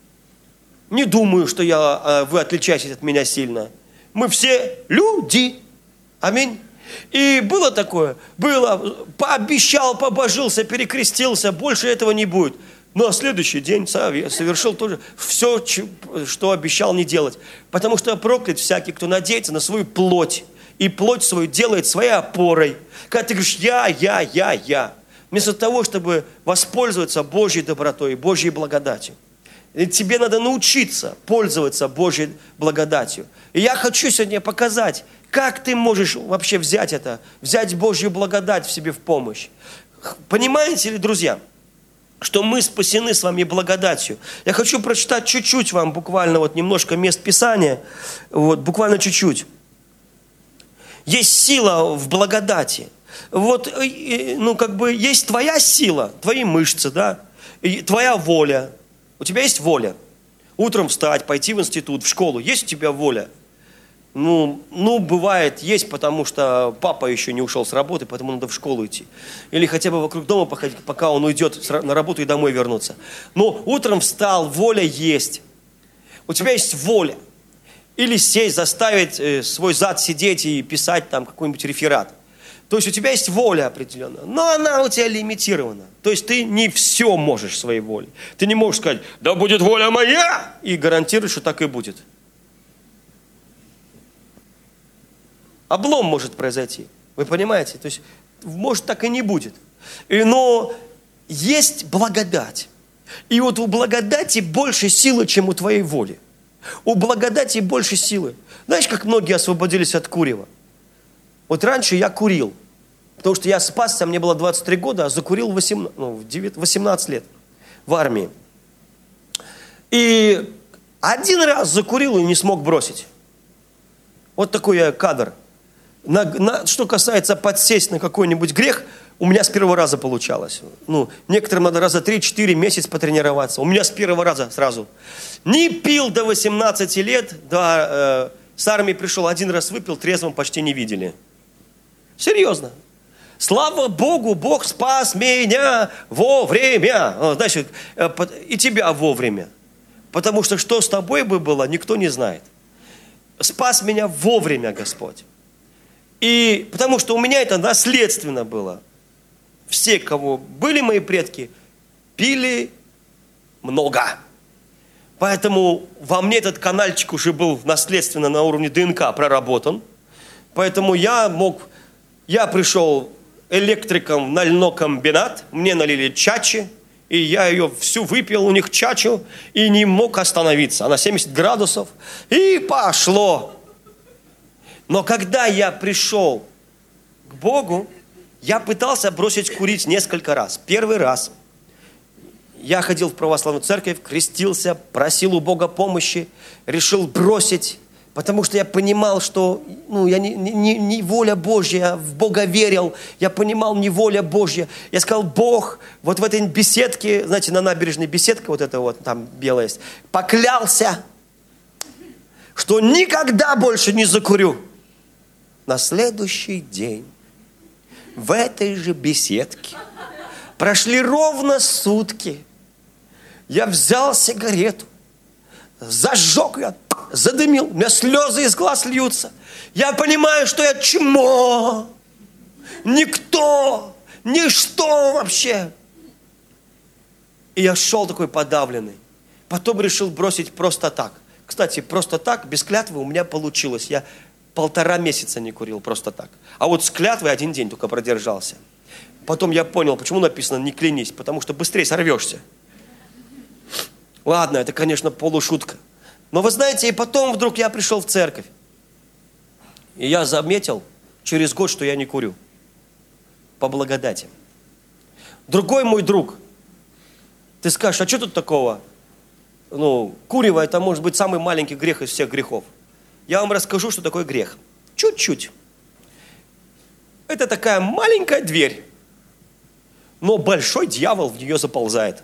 Не думаю, что вы отличаетесь от меня сильно. Мы все люди. Аминь. И было такое? Было. Пообещал, побожился, перекрестился. Больше этого не будет. Но следующий день совершил тоже все, что обещал не делать. Потому что проклят всякий, кто надеется на свою плоть. И плоть свою делает своей опорой. Когда ты говоришь: я. Вместо того, чтобы воспользоваться Божьей добротой, Божьей благодатью. И тебе надо научиться пользоваться Божьей благодатью. И я хочу сегодня показать, как ты можешь вообще взять Божью благодать в себе в помощь. Понимаете ли, друзья, что мы спасены с вами благодатью? Я хочу прочитать чуть-чуть вам, буквально вот немножко мест Писания, вот, буквально чуть-чуть. Есть сила в благодати. Вот, ну, как бы, есть твоя сила, твои мышцы, да, и твоя воля. У тебя есть воля. Утром встать, пойти в институт, в школу. Есть у тебя воля? Ну, бывает, есть, потому что папа еще не ушел с работы, поэтому надо в школу идти. Или хотя бы вокруг дома походить, пока он уйдет на работу и домой вернуться. Но утром встал, воля есть. У тебя есть воля. Или сесть, заставить свой зад сидеть и писать там какой-нибудь реферат. То есть у тебя есть воля определенная, но она у тебя лимитирована. То есть ты не все можешь своей волей. Ты не можешь сказать: да будет воля моя, и гарантируешь, что так и будет. Облом может произойти. Вы понимаете? То есть, может, так и не будет. Но есть благодать. И вот у благодати больше силы, чем у твоей воли. У благодати больше силы. Знаешь, как многие освободились от курева? Вот раньше я курил, потому что я спасся, мне было 23 года, а закурил 18 лет в армии. И один раз закурил и не смог бросить. Вот такой я кадр. Что касается подсесть на какой-нибудь грех, у меня с первого раза получалось. Некоторым надо раза 3-4 месяца потренироваться. У меня с первого раза сразу. Не пил до 18 лет, с армии пришел, один раз выпил, трезвым почти не видели. Серьезно. Слава Богу, Бог спас меня вовремя. Знаешь, и тебя вовремя. Потому что с тобой бы было, никто не знает. Спас меня вовремя, Господь. И потому что у меня это наследственно было. Все, кого были мои предки, пили много. Поэтому во мне этот канальчик уже был наследственно на уровне ДНК проработан. Поэтому я пришел электриком на льнокомбинат, мне налили чачи, и я ее всю выпил, у них чачу, и не мог остановиться. Она 70 градусов, и пошло. Но когда я пришел к Богу, я пытался бросить курить несколько раз. Первый раз я ходил в православную церковь, крестился, просил у Бога помощи, решил бросить, потому что я понимал, что я не воля Божья, я в Бога верил, я понимал, не воля Божья. Я сказал: Бог, вот в этой беседке, знаете, на набережной беседка, вот эта вот, там белая есть, поклялся, что никогда больше не закурю. На следующий день в этой же беседке прошли ровно сутки. Я взял сигарету, зажег ее, задымил, у меня слезы из глаз льются. Я понимаю, что я чмо, никто, ничто вообще. И я шел такой подавленный. Потом решил бросить просто так. Кстати, просто так, без клятвы у меня получилось. Я 1,5 месяца не курил просто так. А вот с клятвой 1 день только продержался. Потом я понял, почему написано «не клянись», потому что быстрее сорвешься. Ладно, это, конечно, полушутка. Но вы знаете, и потом вдруг я пришел в церковь. И я заметил через год, что я не курю. По благодати. Другой мой друг. Ты скажешь: а что тут такого? Курево — это может быть самый маленький грех из всех грехов. Я вам расскажу, что такое грех. Чуть-чуть. Это такая маленькая дверь, но большой дьявол в нее заползает.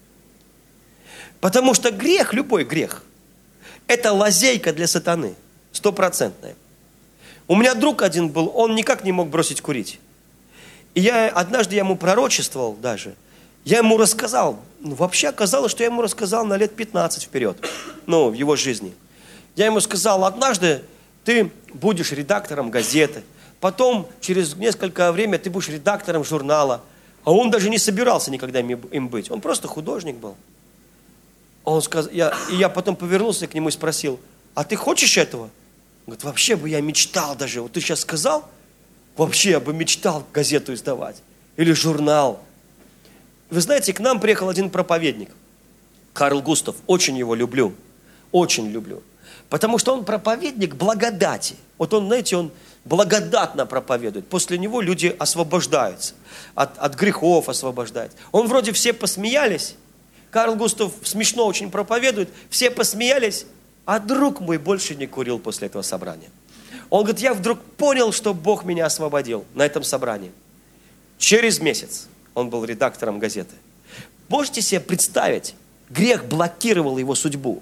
Потому что грех, любой грех, это лазейка для сатаны, 100%. У меня друг один был, он никак не мог бросить курить. И однажды я ему пророчествовал даже. Я ему рассказал, вообще оказалось, что я ему рассказал на лет 15 вперед, в его жизни. Я ему сказал: однажды ты будешь редактором газеты, потом через несколько времени ты будешь редактором журнала. А он даже не собирался никогда им быть, он просто художник был. Он сказал, я потом повернулся к нему и спросил: а ты хочешь этого? Он говорит: вообще бы я мечтал даже, вот ты сейчас сказал, вообще я бы мечтал газету издавать или журнал. Вы знаете, к нам приехал один проповедник, Карл Густав, очень его люблю, очень люблю. Потому что он проповедник благодати. Вот он, знаете, он благодатно проповедует. После него люди освобождаются, от грехов освобождаются. Он вроде все посмеялись. Карл Густав смешно очень проповедует. Все посмеялись, а друг мой больше не курил после этого собрания. Он говорит: я вдруг понял, что Бог меня освободил на этом собрании. Через месяц он был редактором газеты. Можете себе представить, грех блокировал его судьбу.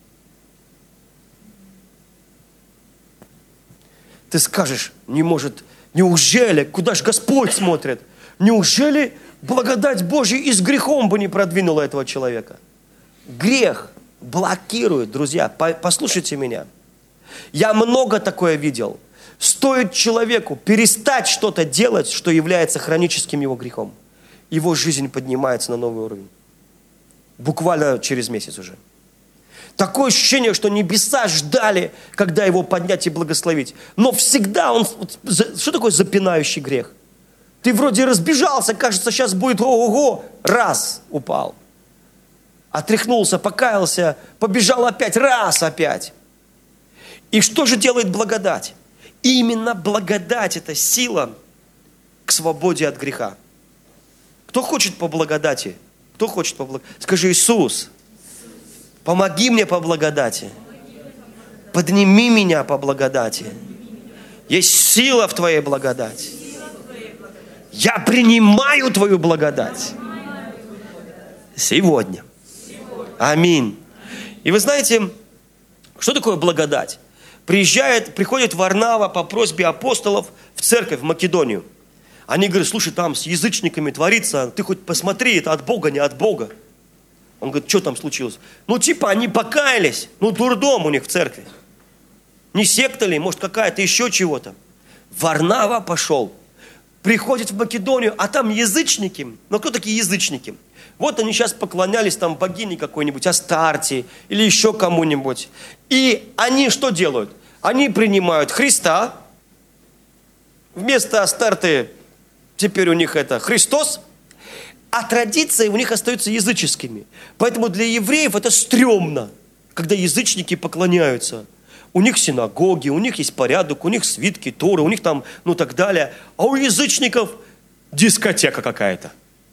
Ты скажешь: неужели, куда же Господь смотрит? Неужели благодать Божья и с грехом бы не продвинула этого человека? Грех блокирует, друзья, послушайте меня. Я много такое видел. Стоит человеку перестать что-то делать, что является хроническим его грехом, его жизнь поднимается на новый уровень. Буквально через месяц уже. Такое ощущение, что небеса ждали, когда его поднять и благословить. Но всегда он... Что такое запинающий грех? Ты вроде разбежался, кажется, сейчас будет ого-го. Раз, упал. Отряхнулся, покаялся, побежал опять, раз опять. И что же делает благодать? Именно благодать – это сила к свободе от греха. Кто хочет по благодати? Кто хочет по благодати? Скажи: Иисус, помоги мне по благодати. Подними меня по благодати. Есть сила в Твоей благодати. Я принимаю Твою благодать. Сегодня. Аминь. И вы знаете, что такое благодать? Приходит Варнава по просьбе апостолов в церковь, в Македонию. Они говорят, слушай, там с язычниками творится, ты хоть посмотри, это от Бога, не от Бога. Он говорит, что там случилось? Ну, типа, они покаялись, ну, дурдом у них в церкви. Не секта ли, может, какая-то еще чего-то. Варнава пошел, приходит в Македонию, а там язычники. Ну, кто такие язычники? Вот они сейчас поклонялись там богине какой-нибудь, Астарте или еще кому-нибудь. И они что делают? Они принимают Христа, вместо Астарты теперь у них это Христос, а традиции у них остаются языческими. Поэтому для евреев это стрёмно, когда язычники поклоняются. У них синагоги, у них есть порядок, у них свитки Торы, у них там, ну так далее. А у язычников дискотека какая-то.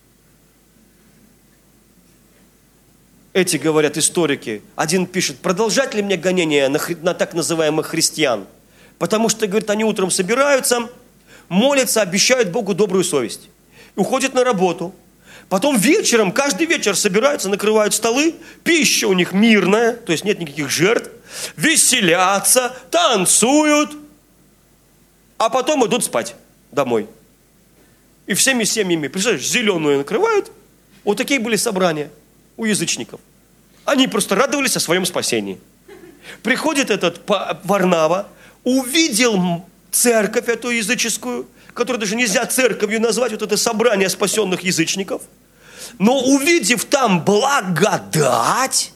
Эти, говорят историки, один пишет, продолжать ли мне гонение на так называемых христиан? Потому что, говорит, они утром собираются, молятся, обещают Богу добрую совесть. И уходят на работу. Потом вечером, каждый вечер собираются, накрывают столы, пища у них мирная, то есть нет никаких жертв, веселятся, танцуют, а потом идут спать домой. И всеми семьями, представляешь, зеленую накрывают. Вот такие были собрания у язычников. Они просто радовались о своем спасении. Приходит этот Варнава, увидел церковь эту языческую, которую даже нельзя церковью назвать, вот это собрание спасенных язычников. Но увидев там благодать,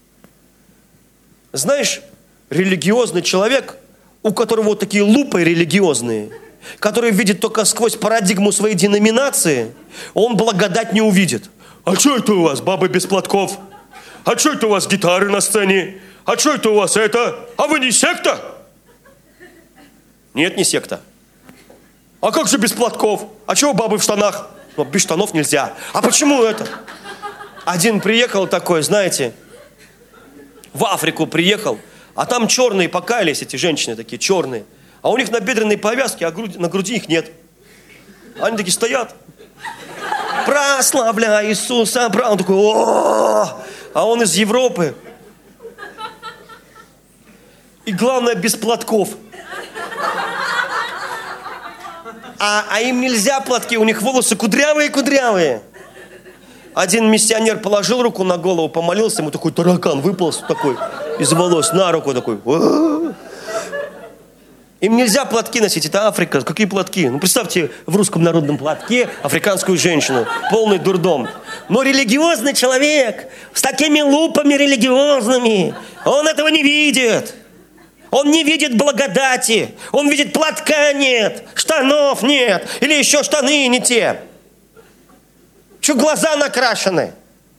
знаешь, религиозный человек, у которого вот такие лупы религиозные, который видит только сквозь парадигму своей деноминации, он благодать не увидит. А что это у вас, бабы без платков? А что это у вас гитары на сцене? А что это у вас это? А вы не секта? Нет, не секта. А как же без платков? А чего бабы в штанах? Ну, без штанов нельзя. А почему это? Один приехал такой, знаете, в Африку приехал, а там черные покаялись, эти женщины такие черные. А у них набедренные повязки, а на груди их нет. Они такие стоят. Прославляй Иисуса, он такой, о-о-о! А он из Европы. И главное, без платков. А им нельзя платки, у них волосы кудрявые-кудрявые. Один миссионер положил руку на голову, помолился, ему такой таракан выполз такой из волос на руку такой. О-о-о! Им нельзя платки носить, это Африка. Какие платки? Ну, представьте, в русском народном платке африканскую женщину. Полный дурдом. Но религиозный человек с такими лупами религиозными, он этого не видит. Он не видит благодати. Он видит платка нет, штанов нет, или еще штаны не те. Что глаза накрашены.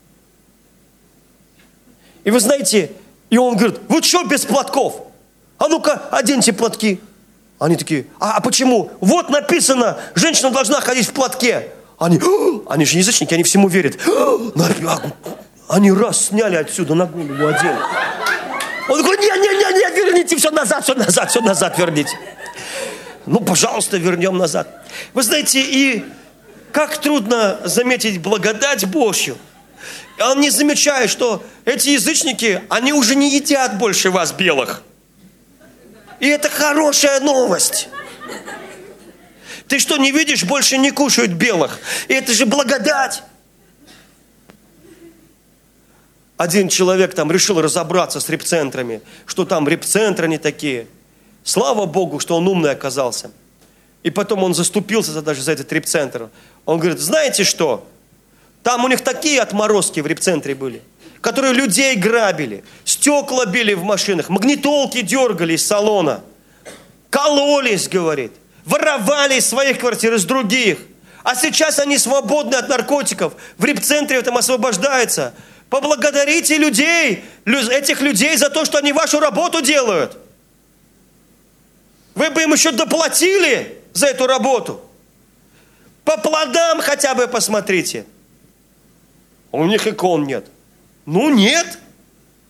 И вы знаете, и он говорит, вы что без платков? А ну-ка, оденьте платки. Они такие, а почему? Вот написано, женщина должна ходить в платке. Они же язычники, они всему верят. Они раз сняли отсюда, на голову одели. Он такой, нет, верните все назад верните. Ну, пожалуйста, вернем назад. Вы знаете, и как трудно заметить благодать Божью. Он не замечает, что эти язычники, они уже не едят больше вас, белых. И это хорошая новость. Ты что, не видишь, больше не кушают белых? И это же благодать. Один человек там решил разобраться с репцентрами, что там репцентры не такие. Слава Богу, что он умный оказался. И потом он заступился даже за этот репцентр. Он говорит, знаете что? Там у них такие отморозки в репцентре были, которые людей грабили, стекла били в машинах, магнитолки дергали из салона, кололись, говорит, воровали из своих квартир, из других. А сейчас они свободны от наркотиков, в репцентре там освобождаются. Поблагодарите людей, этих людей за то, что они вашу работу делают. Вы бы им еще доплатили за эту работу. По плодам хотя бы посмотрите. У них икон нет. Ну нет.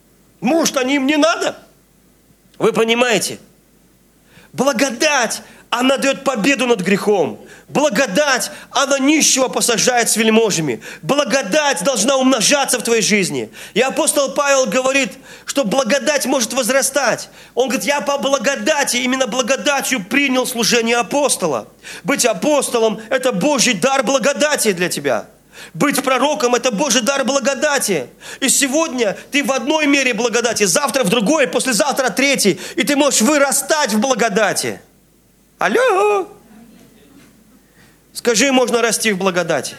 Может, они им не надо? Вы понимаете? Благодать, она дает победу над грехом. Благодать, она нищего посажает с вельможами. Благодать должна умножаться в твоей жизни. И апостол Павел говорит, что благодать может возрастать. Он говорит, я по благодати, именно благодатью принял служение апостола. Быть апостолом – это Божий дар благодати для тебя. Быть пророком – это Божий дар благодати. И сегодня ты в одной мере благодати, завтра в другой, послезавтра третий. И ты можешь вырастать в благодати. Алло! Скажи, можно расти в благодати.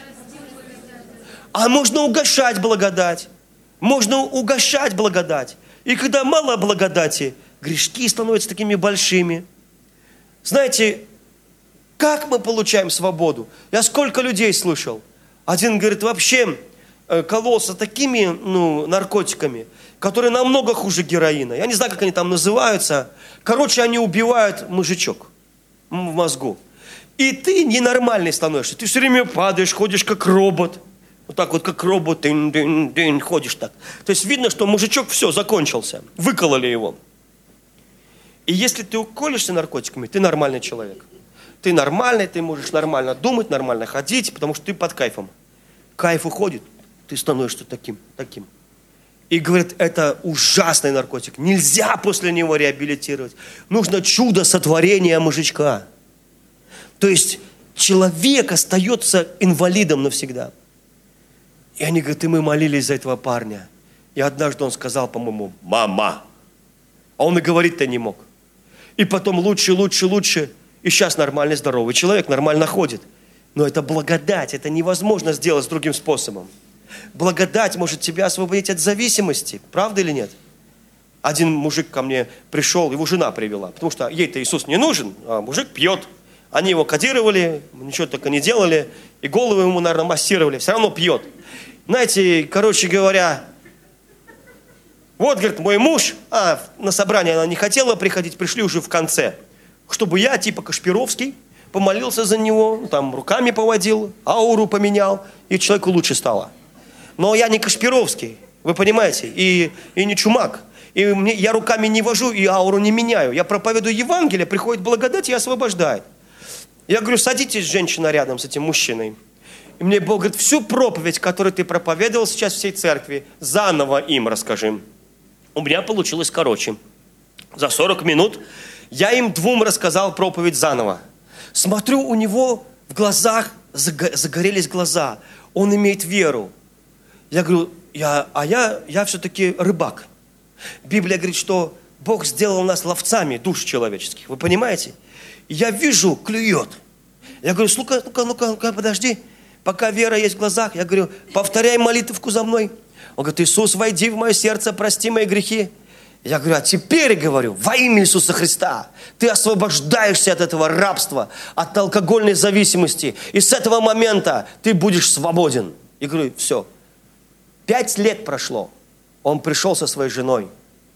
А можно угошать благодать. Можно угошать благодать. И когда мало благодати, грешки становятся такими большими. Знаете, как мы получаем свободу? Я сколько людей слышал. Один говорит, вообще кололся такими наркотиками, которые намного хуже героина. Я не знаю, как они там называются. Короче, они убивают мозжечок в мозгу. И ты ненормальный становишься. Ты все время падаешь, ходишь как робот. Вот так вот, как робот, ходишь так. То есть видно, что мужичок все, закончился. Выкололи его. И если ты уколешься наркотиками, ты нормальный человек. Ты нормальный, ты можешь нормально думать, нормально ходить, потому что ты под кайфом. Кайф уходит, ты становишься таким. И говорят, это ужасный наркотик. Нельзя после него реабилитировать. Нужно чудо сотворения мужичка. То есть человек остается инвалидом навсегда. И они говорят, и мы молились за этого парня. И однажды он сказал, по-моему, мама. А он и говорить-то не мог. И потом лучше. И сейчас нормальный, здоровый человек, нормально ходит. Но это благодать, это невозможно сделать с другим способом. Благодать может тебя освободить от зависимости. Правда или нет? Один мужик ко мне пришел, его жена привела. Потому что ей-то Иисус не нужен, а мужик пьет. Они его кодировали, ничего только не делали. И голову ему, наверное, массировали. Все равно пьет. Знаете, короче говоря, вот, говорит, мой муж, на собрание она не хотела приходить, пришли уже в конце. Чтобы я, типа Кашпировский, помолился за него, там руками поводил, ауру поменял, и человеку лучше стало. Но я не Кашпировский, вы понимаете, и не Чумак. И я руками не вожу, и ауру не меняю. Я проповедую Евангелие, приходит благодать и освобождает. Я говорю, садитесь, женщина, рядом с этим мужчиной. И мне Бог говорит, всю проповедь, которую ты проповедовал сейчас всей церкви, заново им расскажи. У меня получилось короче. За 40 минут я им двум рассказал проповедь заново. Смотрю, у него в глазах загорелись глаза. Он имеет веру. Я говорю, я все-таки рыбак. Библия говорит, что Бог сделал нас ловцами душ человеческих. Вы понимаете? Я вижу, клюет. Я говорю, ну-ка, подожди. Пока вера есть в глазах, я говорю, повторяй молитву за мной. Он говорит, Иисус, войди в мое сердце, прости мои грехи. Я говорю, а теперь, говорю, во имя Иисуса Христа, ты освобождаешься от этого рабства, от алкогольной зависимости. И с этого момента ты будешь свободен. И говорю, все. 5 лет прошло. Он пришел со своей женой.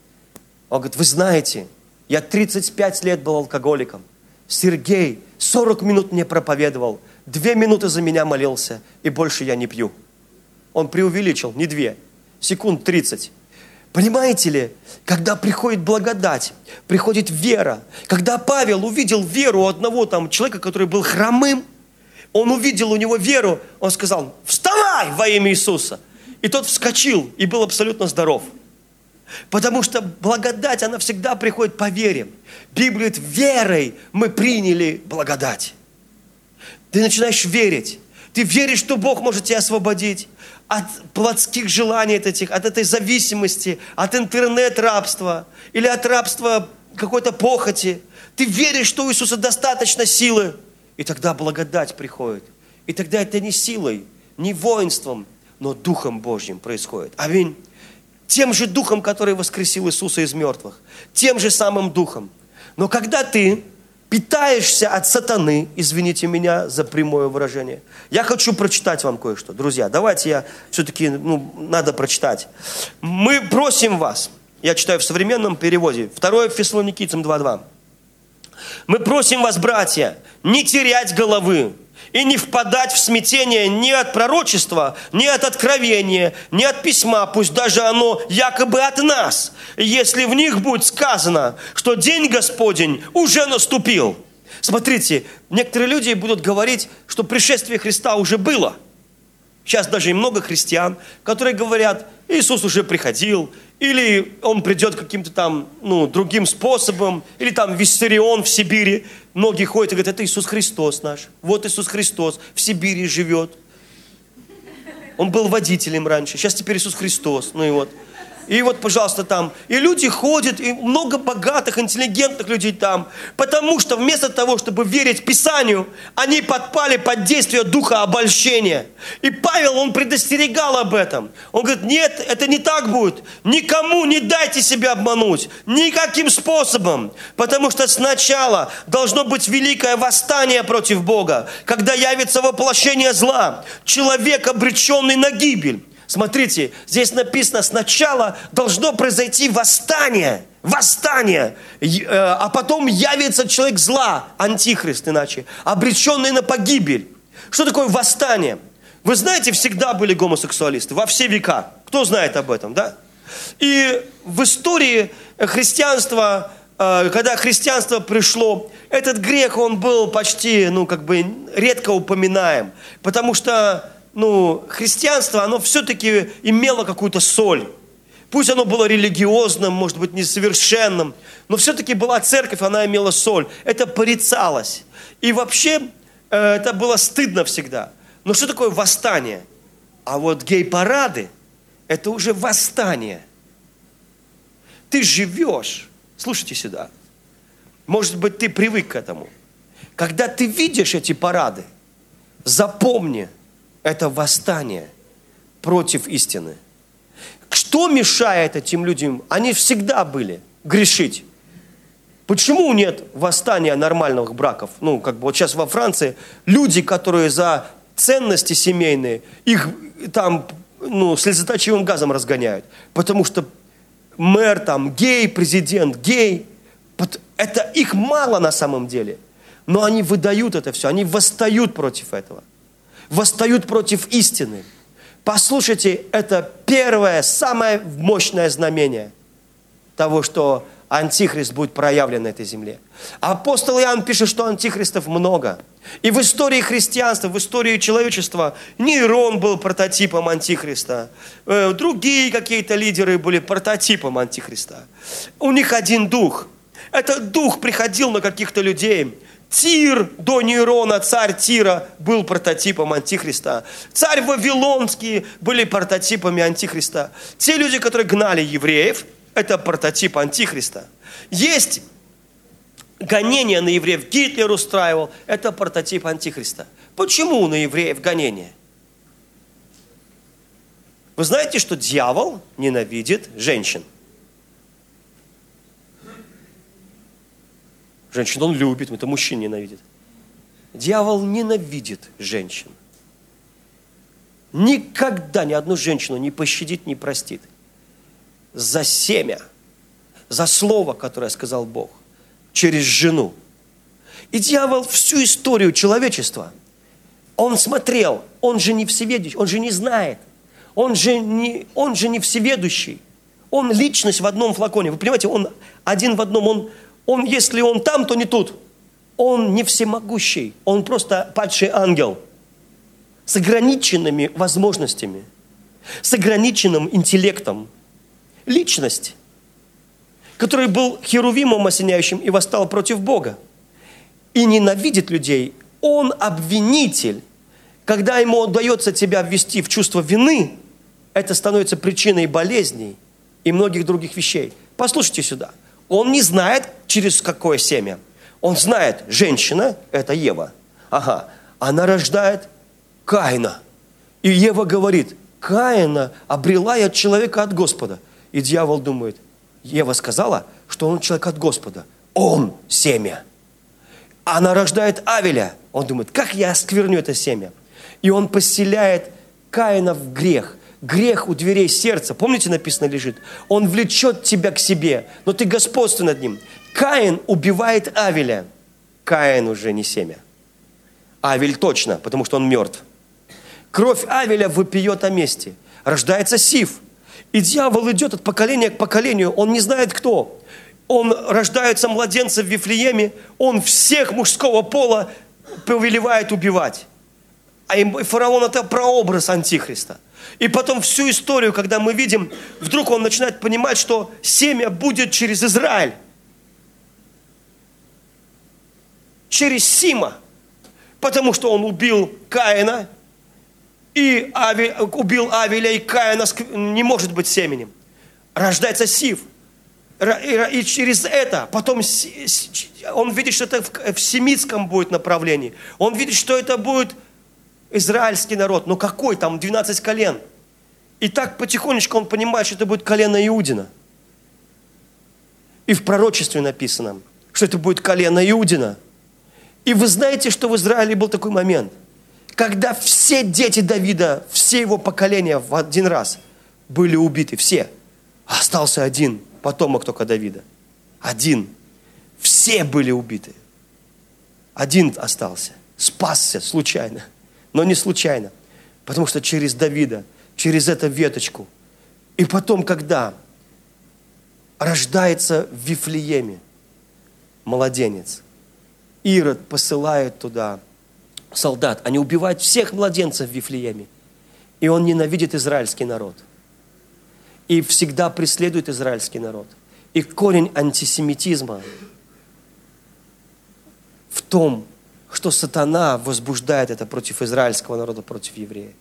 Он говорит, вы знаете, я 35 лет был алкоголиком. Сергей 40 минут мне проповедовал, 2 минуты за меня молился, и больше я не пью. Он преувеличил, не 2, секунд 30. Понимаете ли, когда приходит благодать, приходит вера. Когда Павел увидел веру у одного там человека, который был хромым, он увидел у него веру, он сказал, вставай во имя Иисуса. И тот вскочил и был абсолютно здоров. Потому что благодать, она всегда приходит по вере. Библия говорит, верой мы приняли благодать. Ты начинаешь верить. Ты веришь, что Бог может тебя освободить от плотских желаний, от этой зависимости, от интернет-рабства или от рабства какой-то похоти. Ты веришь, что у Иисуса достаточно силы. И тогда благодать приходит. И тогда это не силой, не воинством, но Духом Божьим происходит. Аминь. Тем же Духом, который воскресил Иисуса из мертвых. Тем же самым Духом. Но когда ты питаешься от сатаны, извините меня за прямое выражение, я хочу прочитать вам кое-что. Друзья, давайте я все-таки, надо прочитать. Мы просим вас, я читаю в современном переводе, 2 Фессалоникийцам 2:2. Мы просим вас, братья, не терять головы и не впадать в смятение ни от пророчества, ни от откровения, ни от письма, пусть даже оно якобы от нас, если в них будет сказано, что день Господень уже наступил. Смотрите, некоторые люди будут говорить, что пришествие Христа уже было. Сейчас даже и много христиан, которые говорят, Иисус уже приходил, или Он придет каким-то там, другим способом, или там Виссарион в Сибири. Многие ходят и говорят, это Иисус Христос наш. Вот Иисус Христос в Сибири живет. Он был водителем раньше, сейчас теперь Иисус Христос. И вот, пожалуйста, там. И люди ходят, и много богатых, интеллигентных людей там. Потому что вместо того, чтобы верить Писанию, они подпали под действие духа обольщения. И Павел, он предостерегал об этом. Он говорит, нет, это не так будет. Никому не дайте себя обмануть. Никаким способом. Потому что сначала должно быть великое восстание против Бога. Когда явится воплощение зла. Человек, обреченный на гибель. Смотрите, здесь написано, сначала должно произойти восстание, а потом явится человек зла, антихрист иначе, обреченный на погибель. Что такое восстание? Вы знаете, всегда были гомосексуалисты, во все века. Кто знает об этом, да? И в истории христианства, когда христианство пришло, этот грех, он был почти, редко упоминаем, потому что христианство, оно все-таки имело какую-то соль. Пусть оно было религиозным, может быть, несовершенным, но все-таки была церковь, она имела соль. Это порицалось. И вообще, это было стыдно всегда. Но что такое восстание? А вот гей-парады, это уже восстание. Ты живешь, слушайте сюда, может быть, ты привык к этому. Когда ты видишь эти парады, запомни, это восстание против истины. Что мешает этим людям? Они всегда были грешить. Почему нет восстания нормальных браков? Вот сейчас во Франции люди, которые за ценности семейные, их там, слезоточивым газом разгоняют. Потому что мэр там гей, президент гей. Это их мало на самом деле. Но они выдают это все, они восстают против этого. Восстают против истины. Послушайте, это первое, самое мощное знамение того, что антихрист будет проявлен на этой земле. Апостол Иоанн пишет, что антихристов много. И в истории христианства, в истории человечества Нейрон был прототипом антихриста. Другие какие-то лидеры были прототипом антихриста. У них один дух. Этот дух приходил на каких-то людей. Тир до Нейрона, царь Тира, был прототипом антихриста. Царь Вавилонский были прототипами антихриста. Те люди, которые гнали евреев, это прототип антихриста. Есть гонение на евреев, Гитлер устраивал, это прототип антихриста. Почему на евреев гонение? Вы знаете, что дьявол ненавидит женщин? Женщин он любит, это мужчин ненавидит. Дьявол ненавидит женщин. Никогда ни одну женщину не пощадит, не простит. За семя, за слово, которое сказал Бог, через жену. И дьявол всю историю человечества, он смотрел, он же не всеведущий, он же не знает, он же не всеведущий. Он личность в одном флаконе. Вы понимаете, он один в одном, он, если он там, то не тут. Он не всемогущий. Он просто падший ангел. С ограниченными возможностями. С ограниченным интеллектом. Личность. Который был херувимом осеняющим и восстал против Бога. И ненавидит людей. Он обвинитель. Когда ему удается тебя ввести в чувство вины, это становится причиной болезней и многих других вещей. Послушайте сюда. Он не знает, через какое семя. Он знает, женщина – это Ева. Ага, она рождает Каина. И Ева говорит, Каина обрела я человека от Господа. И дьявол думает, Ева сказала, что он человек от Господа. Он семя. Она рождает Авеля. Он думает, как я оскверню это семя. И он поселяет Каина в грех. Грех у дверей сердца, помните, написано лежит? Он влечет тебя к себе, но ты господствуй над ним. Каин убивает Авеля. Каин уже не семя. Авель точно, потому что он мертв. Кровь Авеля вопиет о мести. Рождается Сиф. И дьявол идет от поколения к поколению, он не знает кто. рождаются младенцы в Вифлееме, он всех мужского пола повелевает убивать. А фараон – это прообраз Антихриста. И потом всю историю, когда мы видим, вдруг он начинает понимать, что семя будет через Израиль. Через Сима. Потому что он убил Каина, и убил Авеля, и Каина не может быть семенем. Рождается Сив. И через это, потом он видит, что это в семитском будет направлении. Он видит, что это будет израильский народ. Но какой там? 12 колен. И так потихонечку он понимает, что это будет колено Иудина. И в пророчестве написано, что это будет колено Иудина. И вы знаете, что в Израиле был такой момент, когда все дети Давида, все его поколения в один раз были убиты. Все. Остался один потомок только Давида. Один. Все были убиты. Один остался. Спасся случайно. Но не случайно. Потому что через Давида, через эту веточку. И потом, когда рождается в Вифлееме младенец, Ирод посылает туда солдат. Они убивают всех младенцев в Вифлееме. И он ненавидит израильский народ. И всегда преследует израильский народ. И корень антисемитизма в том, что сатана возбуждает это против израильского народа, против евреев.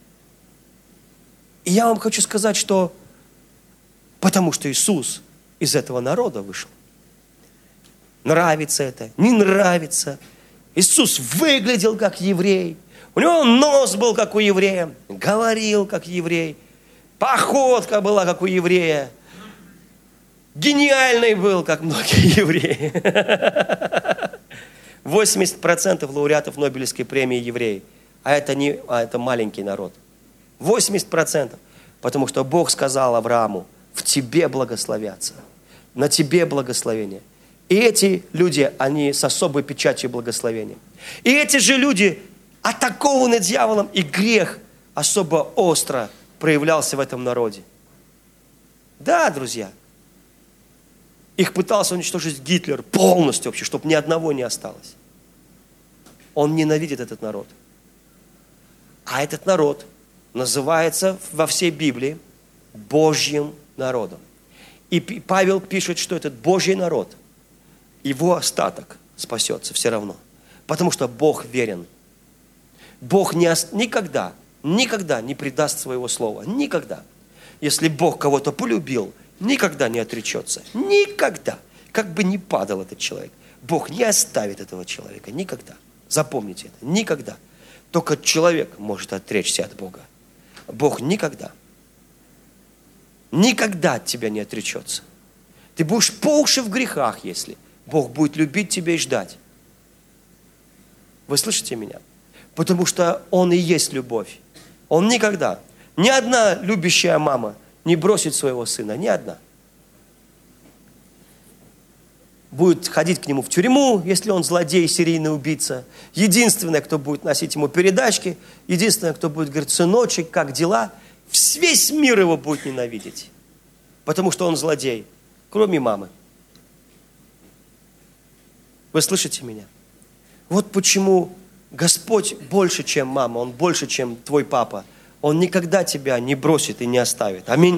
И я вам хочу сказать, что потому что Иисус из этого народа вышел. Нравится это, не нравится. Иисус выглядел как еврей. У него нос был как у еврея, говорил как еврей. Походка была, как у еврея. Гениальный был, как многие евреи. 80% лауреатов Нобелевской премии евреи. А это маленький народ. 80%. Потому что Бог сказал Аврааму, в тебе благословятся. На тебе благословение. И эти люди, они с особой печатью благословения. И эти же люди атакованы дьяволом, и грех особо остро проявлялся в этом народе. Да, друзья. Их пытался уничтожить Гитлер полностью вообще, чтобы ни одного не осталось. Он ненавидит этот народ. А этот народ называется во всей Библии Божьим народом. И Павел пишет, что этот Божий народ, его остаток спасется все равно. Потому что Бог верен. Бог никогда не предаст своего слова. Никогда. Если Бог кого-то полюбил, никогда не отречется. Никогда. Как бы ни падал этот человек. Бог не оставит этого человека. Никогда. Запомните это. Никогда. Только человек может отречься от Бога. Бог никогда. Никогда от тебя не отречется. Ты будешь по уши в грехах, если Бог будет любить тебя и ждать. Вы слышите меня? Потому что Он и есть любовь. Он никогда, ни одна любящая мама не бросит своего сына, ни одна. Будет ходить к нему в тюрьму, если он злодей, серийный убийца. Единственное, кто будет носить ему передачки, единственное, кто будет говорить, сыночек, как дела, весь мир его будет ненавидеть. Потому что он злодей, кроме мамы. Вы слышите меня? Вот почему Господь больше, чем мама, Он больше, чем твой папа. Он никогда тебя не бросит и не оставит. Аминь.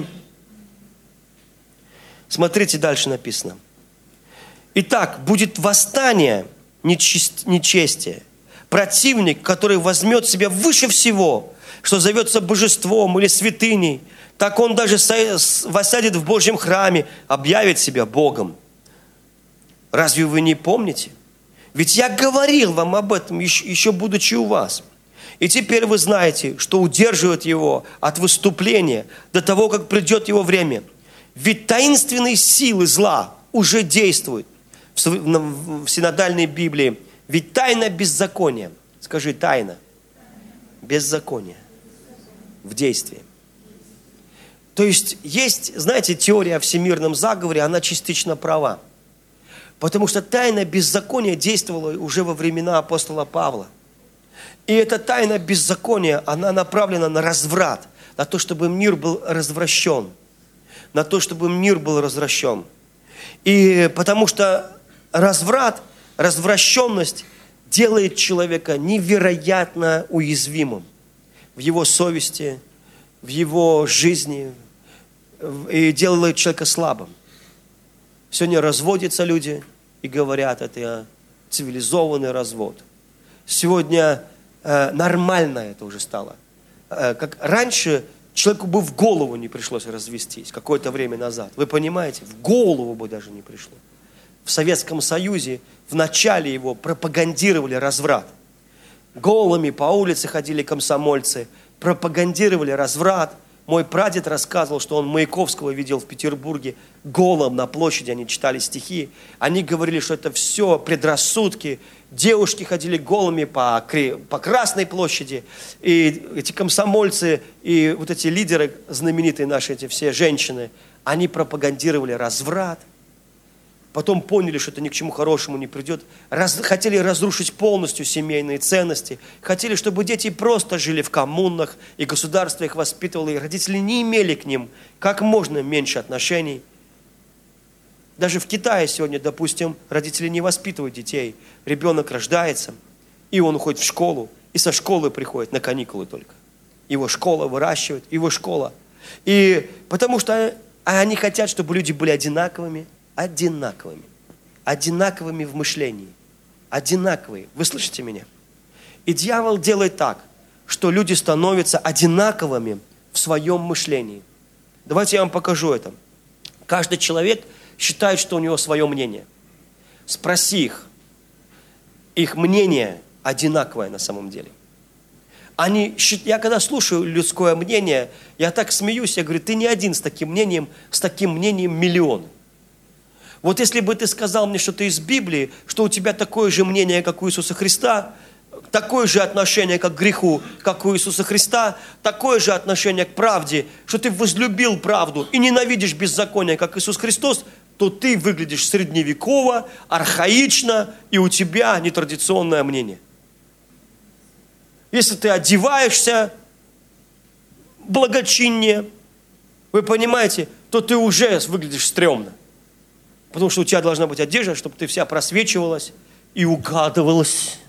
Смотрите, дальше написано. Итак, будет восстание, нечестие. Противник, который возьмет себя выше всего, что зовется божеством или святыней, так он даже воссядет в Божьем храме, объявит себя Богом. Разве вы не помните? Ведь я говорил вам об этом, еще будучи у вас. И теперь вы знаете, что удерживает его от выступления до того, как придет его время. Ведь таинственные силы зла уже действуют. В синодальной Библии. Ведь тайна беззакония. Скажи, тайна. Беззакония. В действии. То есть, знаете, теория о всемирном заговоре, она частично права. Потому что тайна беззакония действовала уже во времена апостола Павла. И эта тайна беззакония, она направлена на разврат, на то, чтобы мир был развращен. На то, чтобы мир был развращен. И потому что развращенность делает человека невероятно уязвимым в его совести, в его жизни, и делает человека слабым. Сегодня разводятся люди и говорят, это цивилизованный развод. Сегодня нормально это уже стало. Как раньше человеку бы в голову не пришлось развестись какое-то время назад. Вы понимаете? В голову бы даже не пришло. В Советском Союзе в начале его пропагандировали разврат. Голыми по улице ходили комсомольцы, пропагандировали разврат. Мой прадед рассказывал, что он Маяковского видел в Петербурге голым на площади, они читали стихи. Они говорили, что это все предрассудки. Девушки ходили голыми по Красной площади. И эти комсомольцы, и вот эти лидеры знаменитые наши, эти все женщины, они пропагандировали разврат. Потом поняли, что это ни к чему хорошему не придет. Хотели разрушить полностью семейные ценности. Хотели, чтобы дети просто жили в коммунах, и государство их воспитывало, и родители не имели к ним как можно меньше отношений. Даже в Китае сегодня, допустим, родители не воспитывают детей. Ребенок рождается, и он уходит в школу, и со школы приходит на каникулы только. Его школа выращивает, его школа. И потому что они хотят, чтобы люди были одинаковыми в мышлении, одинаковые. Вы слышите меня? И дьявол делает так, что люди становятся одинаковыми в своем мышлении. Давайте я вам покажу это. Каждый человек считает, что у него свое мнение. Спроси их. Их мнение одинаковое на самом деле. Я когда слушаю людское мнение, я так смеюсь, я говорю, ты не один с таким мнением миллион. Вот если бы ты сказал мне, что ты из Библии, что у тебя такое же мнение, как у Иисуса Христа, такое же отношение как к греху, как у Иисуса Христа, такое же отношение к правде, что ты возлюбил правду и ненавидишь беззаконие, как Иисус Христос, то ты выглядишь средневеково, архаично, и у тебя нетрадиционное мнение. Если ты одеваешься благочиннее, вы понимаете, то ты уже выглядишь стрёмно. Потому что у тебя должна быть одежда, чтобы ты вся просвечивалась и угадывалась.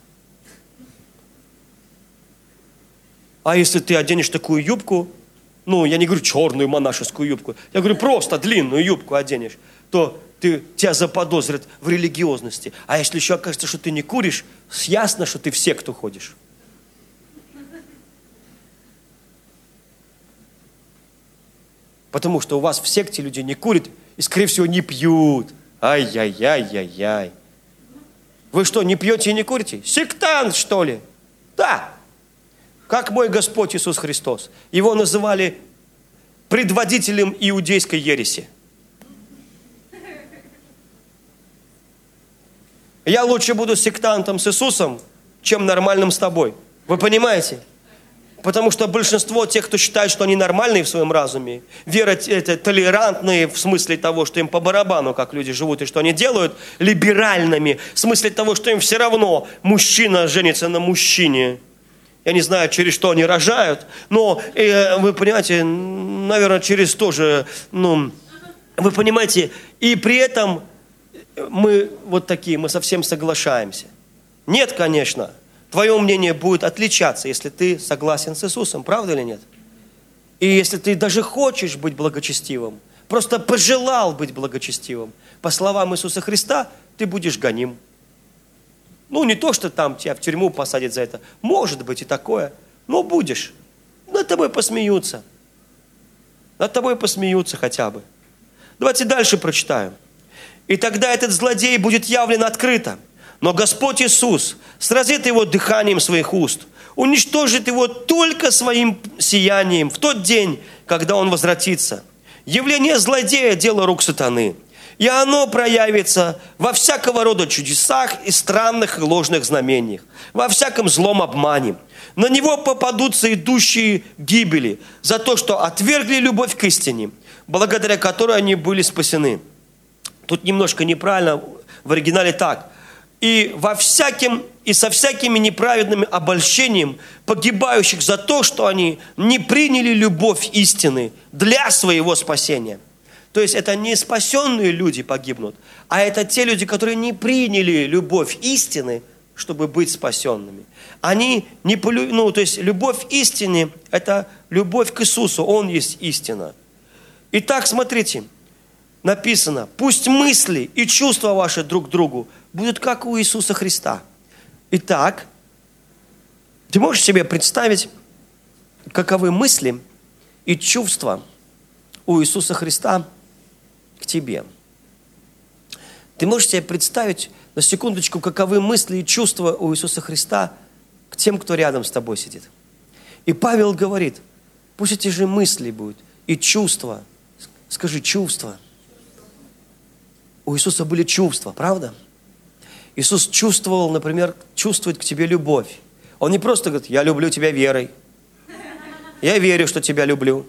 А если ты оденешь такую юбку, я не говорю черную монашескую юбку, я говорю просто длинную юбку оденешь, то тебя заподозрят в религиозности. А если еще окажется, что ты не куришь, ясно, что ты в секту ходишь. Потому что у вас в секте люди не курят и, скорее всего, не пьют. Ай-яй-яй-яй-яй. Вы что, не пьете и не курите? Сектант, что ли? Да. Как мой Господь Иисус Христос. Его называли предводителем иудейской ереси. Я лучше буду сектантом с Иисусом, чем нормальным с тобой. Вы понимаете? Потому что большинство тех, кто считает, что они нормальные в своем разуме, толерантные в смысле того, что им по барабану, как люди живут и что они делают, либеральными, в смысле того, что им все равно мужчина женится на мужчине. Я не знаю, через что они рожают, но вы понимаете, наверное, через то же, вы понимаете, и при этом мы вот такие, мы совсем соглашаемся. Нет, конечно. Твое мнение будет отличаться, если ты согласен с Иисусом, правда или нет? И если ты даже хочешь быть благочестивым, просто пожелал быть благочестивым, по словам Иисуса Христа, ты будешь гоним. Не то, что там тебя в тюрьму посадят за это. Может быть и такое, но будешь. Над тобой посмеются. Над тобой посмеются хотя бы. Давайте дальше прочитаем. И тогда этот злодей будет явлен открыто. Но Господь Иисус сразит его дыханием своих уст, уничтожит его только своим сиянием в тот день, когда он возвратится. Явление злодея – дело рук сатаны, и оно проявится во всякого рода чудесах и странных и ложных знамениях, во всяком злом обмане. На него попадутся идущие к гибели за то, что отвергли любовь к истине, благодаря которой они были спасены. Тут немножко неправильно, в оригинале так. И со всякими неправедными обольщением погибающих за то, что они не приняли любовь истины для своего спасения. То То есть это не спасенные люди погибнут, а это те люди, которые не приняли любовь истины, чтобы быть спасенными. Они не то есть любовь истины – это любовь к Иисусу, Он есть истина. Итак, смотрите, написано: пусть мысли и чувства ваши друг к другу будут как у Иисуса Христа. Итак, ты можешь себе представить, каковы мысли и чувства у Иисуса Христа к тебе? Ты можешь себе представить, на секундочку, каковы мысли и чувства у Иисуса Христа к тем, кто рядом с тобой сидит? И Павел говорит: пусть эти же мысли будут и чувства. Скажи, чувства. У Иисуса были чувства, правда? Иисус чувствовал, например, чувствует к тебе любовь. Он не просто говорит: я люблю тебя верой. Я верю, что тебя люблю.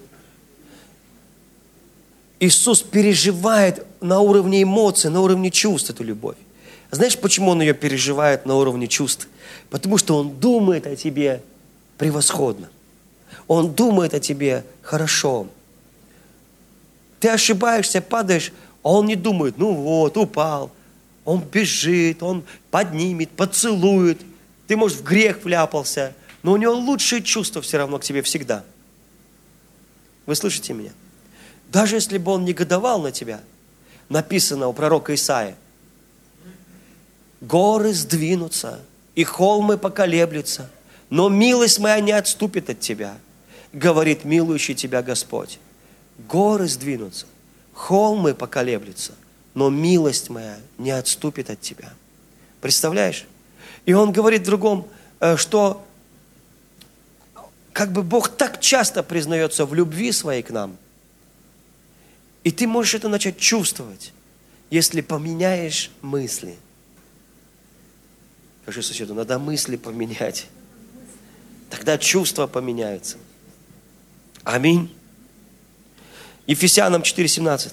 Иисус переживает на уровне эмоций, на уровне чувств эту любовь. Знаешь, почему Он ее переживает на уровне чувств? Потому что Он думает о тебе превосходно. Он думает о тебе хорошо. Ты ошибаешься, падаешь, а Он не думает: ну вот, упал. Он бежит, Он поднимет, поцелует. Ты, может, в грех вляпался, но у Него лучшие чувства все равно к тебе всегда. Вы слышите меня? Даже если бы Он негодовал на тебя, написано у пророка Исаии: горы сдвинутся, и холмы поколеблются, но милость моя не отступит от тебя, говорит милующий тебя Господь. Горы сдвинутся, холмы поколеблются, но милость моя не отступит от тебя. Представляешь? И Он говорит в другом, что как бы Бог так часто признается в любви своей к нам, и ты можешь это начать чувствовать, если поменяешь мысли. Скажи соседу: надо мысли поменять. Тогда чувства поменяются. Аминь. Ефесянам 4:17.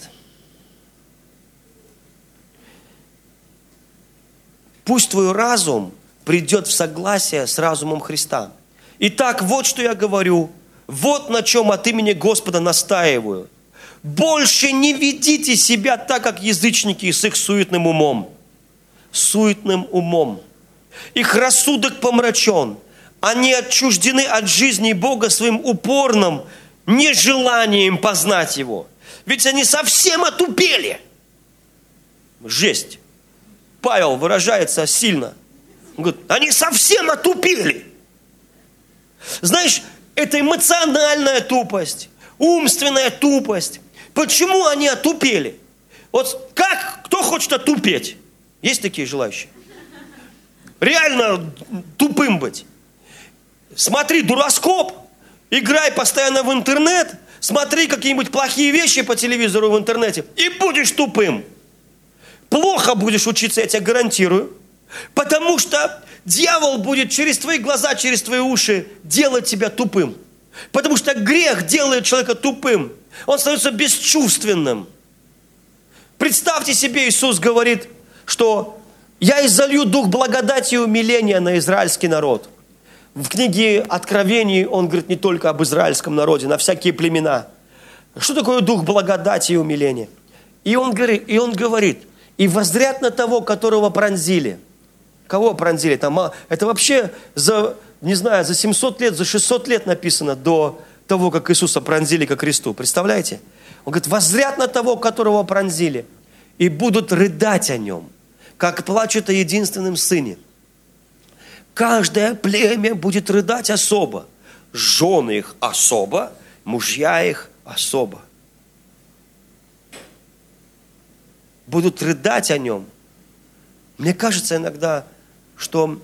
Пусть твой разум придет в согласие с разумом Христа. Итак, вот что я говорю, вот на чем от имени Господа настаиваю. Больше не ведите себя так, как язычники с их суетным умом. Суетным умом. Их рассудок помрачен. Они отчуждены от жизни Бога своим упорным нежеланием познать Его. Ведь они совсем отупели. Жесть. Павел выражается сильно. Он говорит: они совсем отупели. Знаешь, это эмоциональная тупость, умственная тупость. Почему они отупели? Вот как, кто хочет отупеть? Есть такие желающие? Реально тупым быть. Смотри дуроскоп, играй постоянно в интернет, смотри какие-нибудь плохие вещи по телевизору в интернете, и будешь тупым. Плохо будешь учиться, я тебе гарантирую, потому что дьявол будет через твои глаза, через твои уши делать тебя тупым. Потому что грех делает человека тупым. Он становится бесчувственным. Представьте себе, Иисус говорит, что я изолью дух благодати и умиления на израильский народ. В книге Откровений он говорит не только об израильском народе, на всякие племена. Что такое дух благодати и умиления? И он говорит, и воззрят на того, которого пронзили. Кого пронзили? Там, это вообще за 700 лет, за 600 лет написано до того, как Иисуса пронзили ко кресту. Представляете? Он говорит: воззрят на того, которого пронзили, и будут рыдать о нем, как плачут о единственном сыне. Каждое племя будет рыдать особо. Жены их особо, мужья их особо. Будут рыдать о нем. Мне кажется иногда, что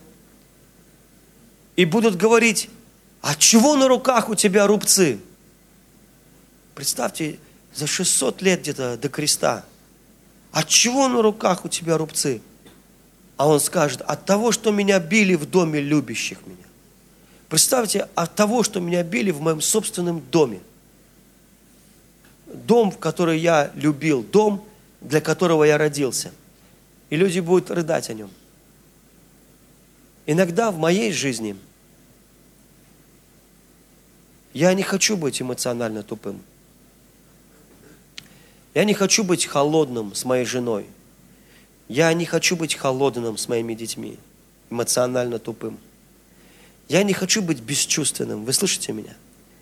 и будут говорить: а чего на руках у тебя рубцы? Представьте, за 600 лет где-то до креста. От чего на руках у тебя рубцы? А он скажет: от того, что меня били в доме любящих меня. Представьте, от того, что меня били в моем собственном доме. Дом, в который я любил, дом, для которого я родился. И люди будут рыдать о нем. Иногда в моей жизни я не хочу быть эмоционально тупым. Я не хочу быть холодным с моей женой. Я не хочу быть холодным с моими детьми, эмоционально тупым. Я не хочу быть бесчувственным. Вы слышите меня?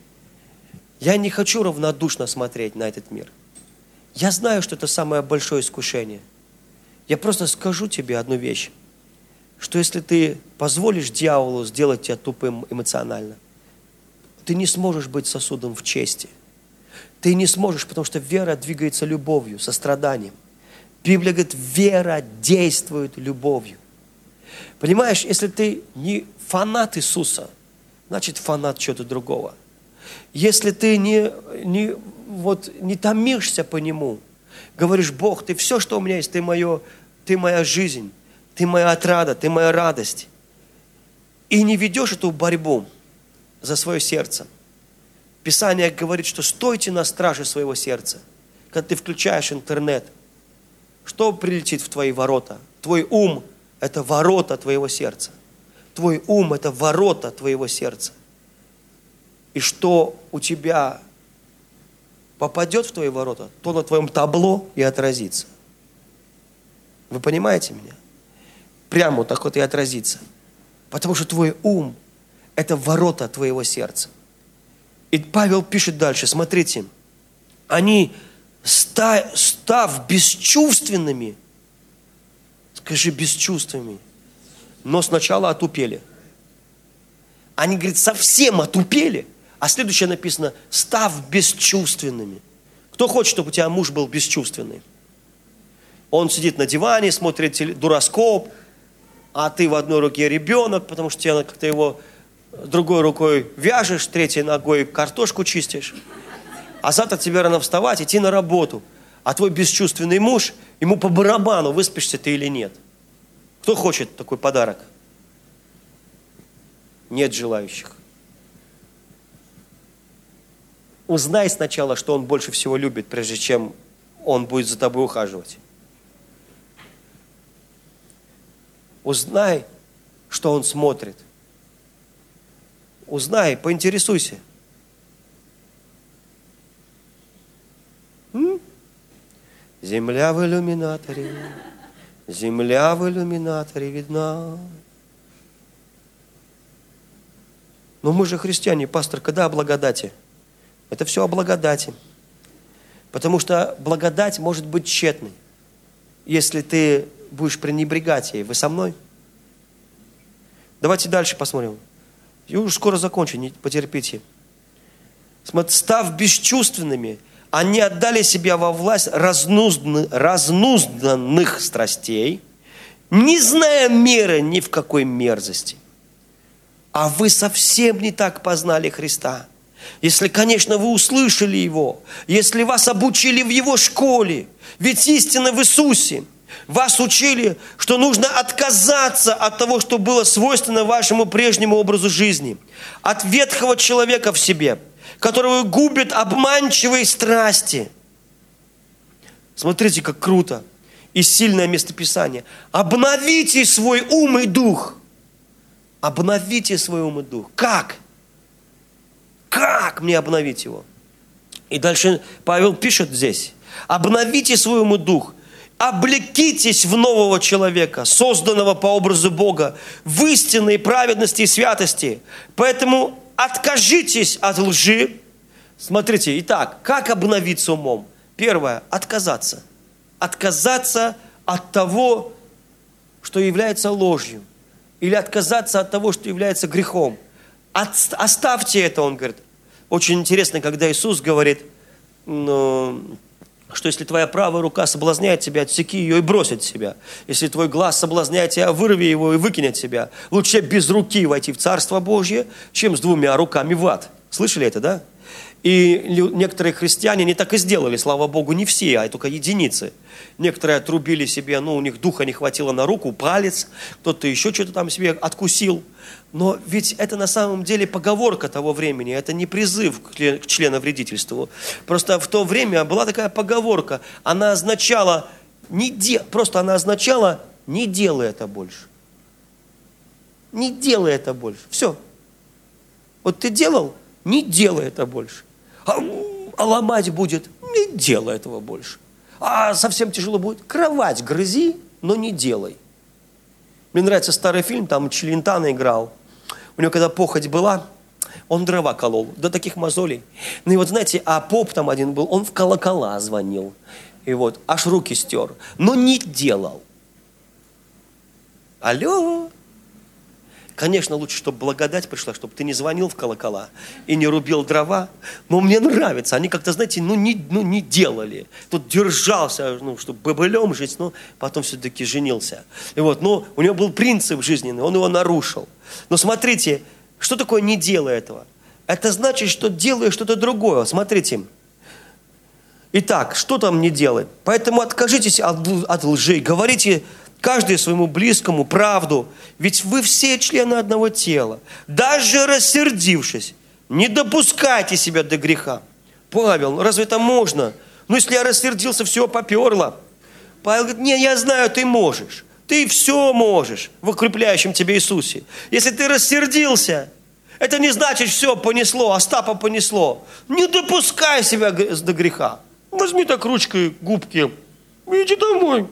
Я не хочу равнодушно смотреть на этот мир. Я знаю, что это самое большое искушение. Я просто скажу тебе одну вещь, что если ты позволишь дьяволу сделать тебя тупым эмоционально, ты не сможешь быть сосудом в чести. Ты не сможешь, потому что вера двигается любовью, состраданием. Библия говорит, вера действует любовью. Понимаешь, если ты не фанат Иисуса, значит фанат чего-то другого. Если ты не томишься по Нему, говоришь, Бог, Ты все, что у меня есть, Ты моя жизнь, Ты моя отрада, Ты моя радость, и не ведешь эту борьбу за свое сердце. Писание говорит, что стойте на страже своего сердца. Когда ты включаешь интернет, что прилетит в твои ворота? Твой ум – это ворота твоего сердца. Твой ум – это ворота твоего сердца. И что у тебя попадет в твои ворота, то на твоем табло и отразится. Вы понимаете меня? Прямо вот так вот и отразится. Потому что твой ум – это ворота твоего сердца. И Павел пишет дальше, смотрите, они, став бесчувственными, скажи, бесчувственными, но сначала отупели. Они, говорит, совсем отупели, а следующее написано, став бесчувственными. Кто хочет, чтобы у тебя муж был бесчувственный? Он сидит на диване, смотрит дуроскоп, а ты в одной руке ребенок, потому что тебе как-то его другой рукой вяжешь, третьей ногой картошку чистишь. А завтра тебе рано вставать, идти на работу. А твой бесчувственный муж, ему по барабану, выспишься ты или нет. Кто хочет такой подарок? Нет желающих. Узнай сначала, что он больше всего любит, прежде чем он будет за тобой ухаживать. Узнай, что он смотрит. Узнай, поинтересуйся. Земля в иллюминаторе, земля в иллюминаторе видна. Но мы же христиане, пастор, когда о благодати? Это все о благодати. Потому что благодать может быть тщетной, если ты будешь пренебрегать ей. Вы со мной? Давайте дальше посмотрим. Я уже скоро закончу, не потерпите. Став бесчувственными, они отдали себя во власть разнузданных страстей, не зная меры ни в какой мерзости. А вы совсем не так познали Христа. Если, конечно, вы услышали Его, если вас обучили в Его школе, ведь истина в Иисусе. Вас учили, что нужно отказаться от того, что было свойственно вашему прежнему образу жизни, от ветхого человека в себе, которого губят обманчивые страсти. Смотрите, как круто и сильное местописание. Обновите свой ум и дух. Обновите свой ум и дух. Как? Как мне обновить его? И дальше Павел пишет здесь. Обновите свой ум и дух. Облекитесь в нового человека, созданного по образу Бога, в истинной праведности и святости. Поэтому откажитесь от лжи. Смотрите, итак, как обновиться умом? Первое, отказаться. Отказаться от того, что является ложью. Или отказаться от того, что является грехом. Оставьте это, он говорит. Очень интересно, когда Иисус говорит, что если твоя правая рука соблазняет тебя, отсеки ее и брось от себя. Если твой глаз соблазняет тебя, вырви его и выкинь от себя. Лучше без руки войти в Царство Божье, чем с двумя руками в ад. Слышали это, да? И некоторые христиане не так и сделали, слава Богу, не все, а только единицы. Некоторые отрубили себе, у них духа не хватило на руку, палец, кто-то еще что-то там себе откусил. Но ведь это на самом деле поговорка того времени, это не призыв к членовредительству. Просто в то время была такая поговорка, она означала, не делай это больше. Не делай это больше. Все. Вот ты делал, не делай это больше. А ломать будет, не делай этого больше. А совсем тяжело будет, кровать грызи, но не делай. Мне нравится старый фильм, там Челентано играл. У него когда похоть была, он дрова колол, до таких мозолей. Ну и вот знаете, а поп там один был, он в колокола звонил. И вот, аж руки стер, но не делал. Алло. Конечно, лучше, чтобы благодать пришла, чтобы ты не звонил в колокола и не рубил дрова. Но мне нравится. Они как-то, знаете, не делали. Тут держался, чтобы бобылем жить, но потом все-таки женился. И вот, но у него был принцип жизненный, он его нарушил. Но смотрите, что такое не делай этого? Это значит, что делаешь что-то другое. Смотрите. Итак, что там не делай? Поэтому откажитесь от лжи, говорите каждый своему близкому правду, ведь вы все члены одного тела. Даже рассердившись, не допускайте себя до греха. Павел, ну разве это можно? Ну если я рассердился, все поперло. Павел говорит, не, я знаю, ты можешь. Ты все можешь в укрепляющем тебе Иисусе. Если ты рассердился, это не значит, все понесло, Остапа понесло. Не допускай себя до греха. Возьми так ручкой губки, иди домой.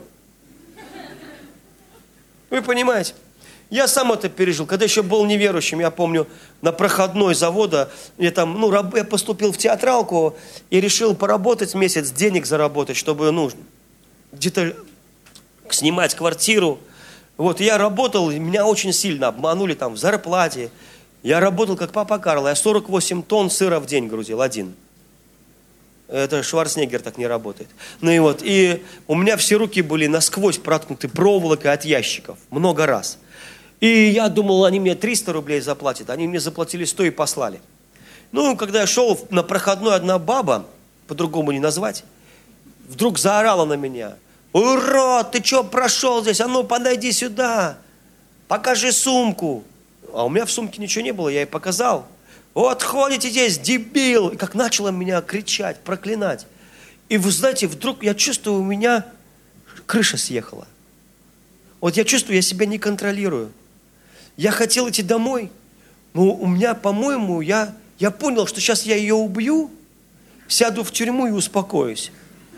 Вы понимаете? Я сам это пережил, когда еще был неверующим, я помню, на проходной завода, я поступил в театралку и решил поработать месяц, денег заработать, чтобы, где-то снимать квартиру. Вот, я работал, меня очень сильно обманули там в зарплате. Я работал как папа Карло, я 48 тонн сыра в день грузил, один. Это Шварценеггер так не работает. И у меня все руки были насквозь проткнуты проволокой от ящиков. Много раз. И я думал, они мне 300 рублей заплатят. Они мне заплатили 100 и послали. Когда я шел на проходной, одна баба, по-другому не назвать, вдруг заорала на меня. Урод, ты что прошел здесь? А ну, подойди сюда. Покажи сумку. А у меня в сумке ничего не было, я ей показал. Вот ходите здесь, дебил. И как начала меня кричать, проклинать. И вы знаете, вдруг я чувствую, у меня крыша съехала. Вот я чувствую, я себя не контролирую. Я хотел идти домой, но у меня, по-моему, я понял, что сейчас я ее убью, сяду в тюрьму и успокоюсь.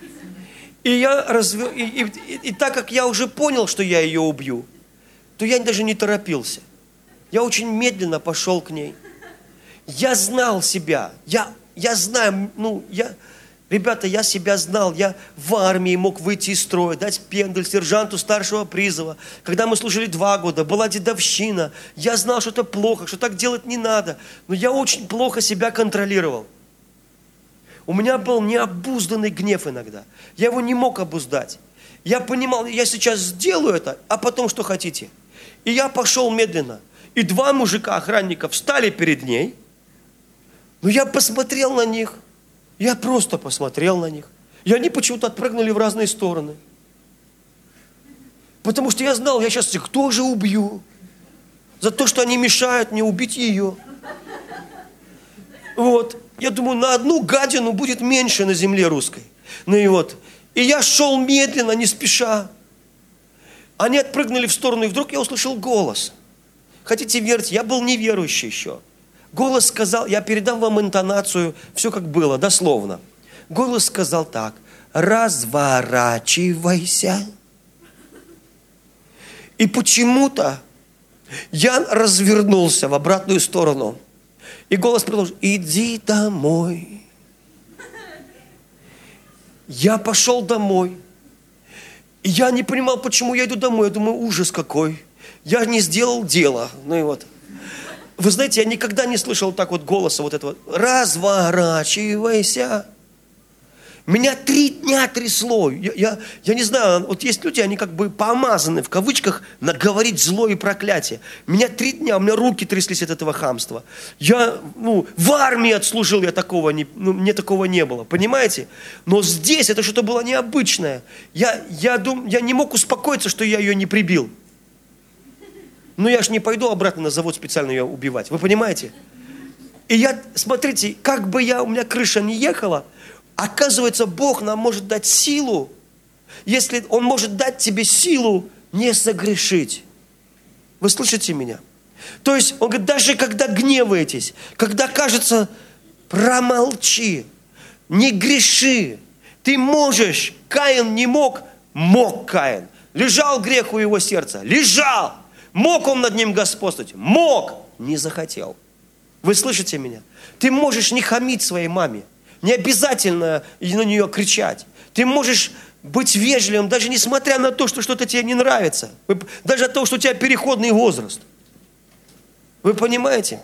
И так как я уже понял, что я ее убью, то я даже не торопился. Я очень медленно пошел к ней. Я знал себя. Я знаю, ребята, я себя знал. Я в армии мог выйти из строя, дать пендель сержанту старшего призыва. Когда мы служили 2 года, была дедовщина. Я знал, что это плохо, что так делать не надо. Но я очень плохо себя контролировал. У меня был необузданный гнев иногда. Я его не мог обуздать. Я понимал, я сейчас сделаю это, а потом что хотите. И я пошел медленно. И 2 мужика-охранника встали перед ней. Но я посмотрел на них. Я просто посмотрел на них. И они почему-то отпрыгнули в разные стороны. Потому что я знал, я сейчас их тоже убью. За то, что они мешают мне убить ее. Вот. Я думаю, на одну гадину будет меньше на земле русской. И я шел медленно, не спеша. Они отпрыгнули в сторону, и вдруг я услышал голос. Хотите верьте, я был неверующий еще. Голос сказал, я передам вам интонацию, все как было, дословно. Голос сказал так: разворачивайся. И почему-то я развернулся в обратную сторону. И голос продолжил: иди домой. Я пошел домой. И я не понимал, почему я иду домой. Я думаю, ужас какой. Я не сделал дело. Вы знаете, я никогда не слышал так вот голоса вот этого. Разворачивайся. Меня 3 дня трясло. Я не знаю, вот есть люди, они как бы помазаны, в кавычках, на говорить зло и проклятие. Меня 3 дня, у меня руки тряслись от этого хамства. Я, в армии отслужил, мне такого не было, понимаете? Но здесь это что-то было необычное. Я не мог успокоиться, что я ее не прибил. Но я ж не пойду обратно на завод специально ее убивать, вы понимаете? И смотрите, как бы у меня крыша не ехала, оказывается, Бог нам может дать силу, если Он может дать тебе силу не согрешить. Вы слышите меня? То есть, Он говорит, даже когда гневаетесь, когда кажется, промолчи, не греши, Ты можешь. Каин не мог. Мог Каин. Лежал грех у его сердца. Лежал. Мог он над ним господствовать? Мог. Не захотел. Вы слышите меня? Ты можешь не хамить своей маме. Не обязательно на нее кричать. Ты можешь быть вежливым, даже несмотря на то, что что-то тебе не нравится. Даже от того, что у тебя переходный возраст. Вы понимаете?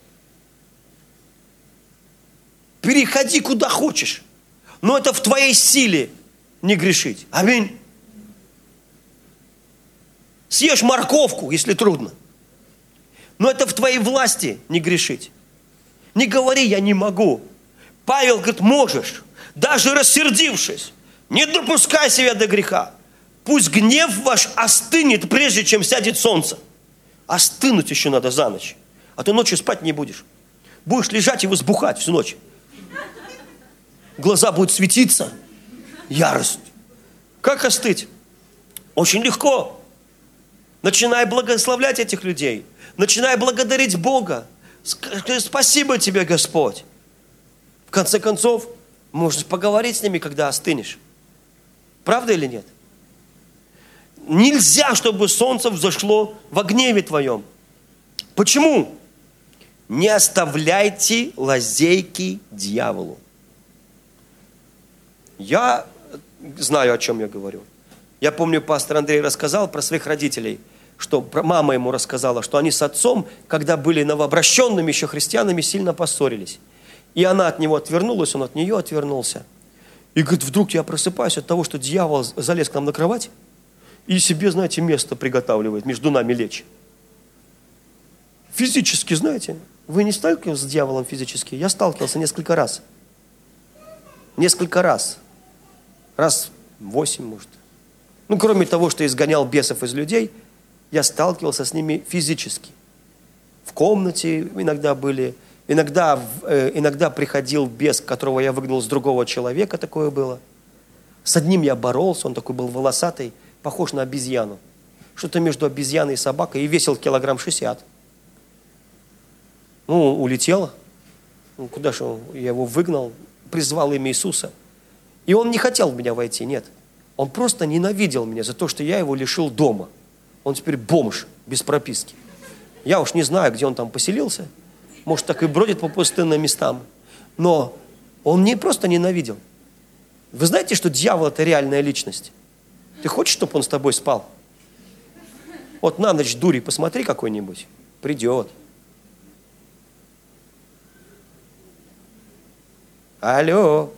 Переходи куда хочешь. Но это в твоей силе не грешить. Аминь. Съешь морковку, если трудно. Но это в твоей власти не грешить. Не говори, я не могу. Павел говорит, можешь. Даже рассердившись. Не допускай себя до греха. Пусть гнев ваш остынет, прежде чем сядет солнце. Остынуть еще надо за ночь. А ты ночью спать не будешь. Будешь лежать и возбухать всю ночь. Глаза будут светиться. Ярость. Как остыть? Очень легко. Начинай благословлять этих людей. Начинай благодарить Бога. Спасибо тебе, Господь. В конце концов, можешь поговорить с ними, когда остынешь. Правда или нет? Нельзя, чтобы солнце взошло во гневе твоем. Почему? Не оставляйте лазейки дьяволу. Я знаю, о чем я говорю. Я помню, пастор Андрей рассказал про своих родителей, что мама ему рассказала, что они с отцом, когда были новообращенными еще христианами, сильно поссорились. И она от него отвернулась, он от нее отвернулся. И говорит, вдруг я просыпаюсь от того, что дьявол залез к нам на кровать и себе, знаете, место приготавливает между нами лечь. Физически, знаете, вы не сталкивались с дьяволом физически? Я сталкивался несколько раз. Несколько раз. Раз 8, может. Ну, кроме того, что изгонял бесов из людей, я сталкивался с ними физически. В комнате иногда были, иногда приходил бес, которого я выгнал с другого человека, такое было. С одним я боролся, он такой был волосатый, похож на обезьяну. Что-то между обезьяной и собакой, и весил килограмм 60. Ну, улетел. Ну, куда же он? Я его выгнал, призвал имя Иисуса. И он не хотел в меня войти, нет. Он просто ненавидел меня за то, что я его лишил дома. Он теперь бомж, без прописки. Я уж не знаю, где он там поселился. Может, так и бродит по пустынным местам. Но он не просто ненавидел. Вы знаете, что дьявол – это реальная личность? Ты хочешь, чтобы он с тобой спал? Вот на ночь дури посмотри какой-нибудь. Придет. Алло.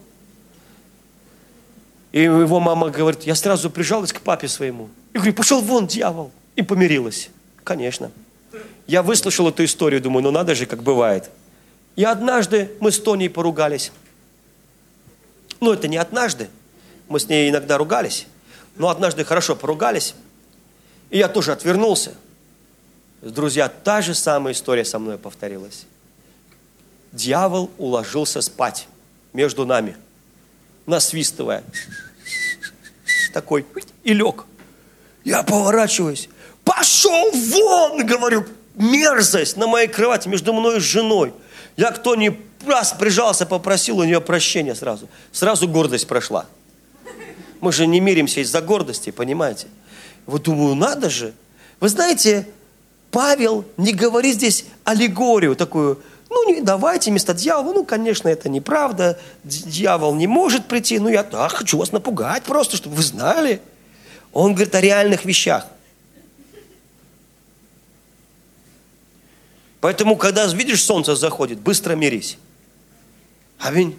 И его мама говорит, я сразу прижалась к папе своему. И говорю, пошел вон, дьявол. И помирилась. Конечно. Я выслушал эту историю, думаю, ну надо же, как бывает. И однажды мы с Тоней поругались. Ну, это не однажды. Мы с ней иногда ругались. Но однажды хорошо поругались. И я тоже отвернулся. Друзья, та же самая история со мной повторилась. Дьявол уложился спать между нами, насвистывая. Такой, и лег. Я поворачиваюсь. Пошел вон, говорю, мерзость на моей кровати между мной и женой. Я кто ни раз прижался, попросил у нее прощения сразу. Сразу гордость прошла. Мы же не миримся из-за гордости, понимаете? Вот думаю, надо же. Вы знаете, Павел не говорит здесь аллегорию такую. Ну, не давайте вместо дьявола. Ну, конечно, это неправда. Дьявол не может прийти. Ну, я так хочу вас напугать просто, чтобы вы знали. Он говорит о реальных вещах. Поэтому, когда видишь, солнце заходит, быстро мирись. Аминь.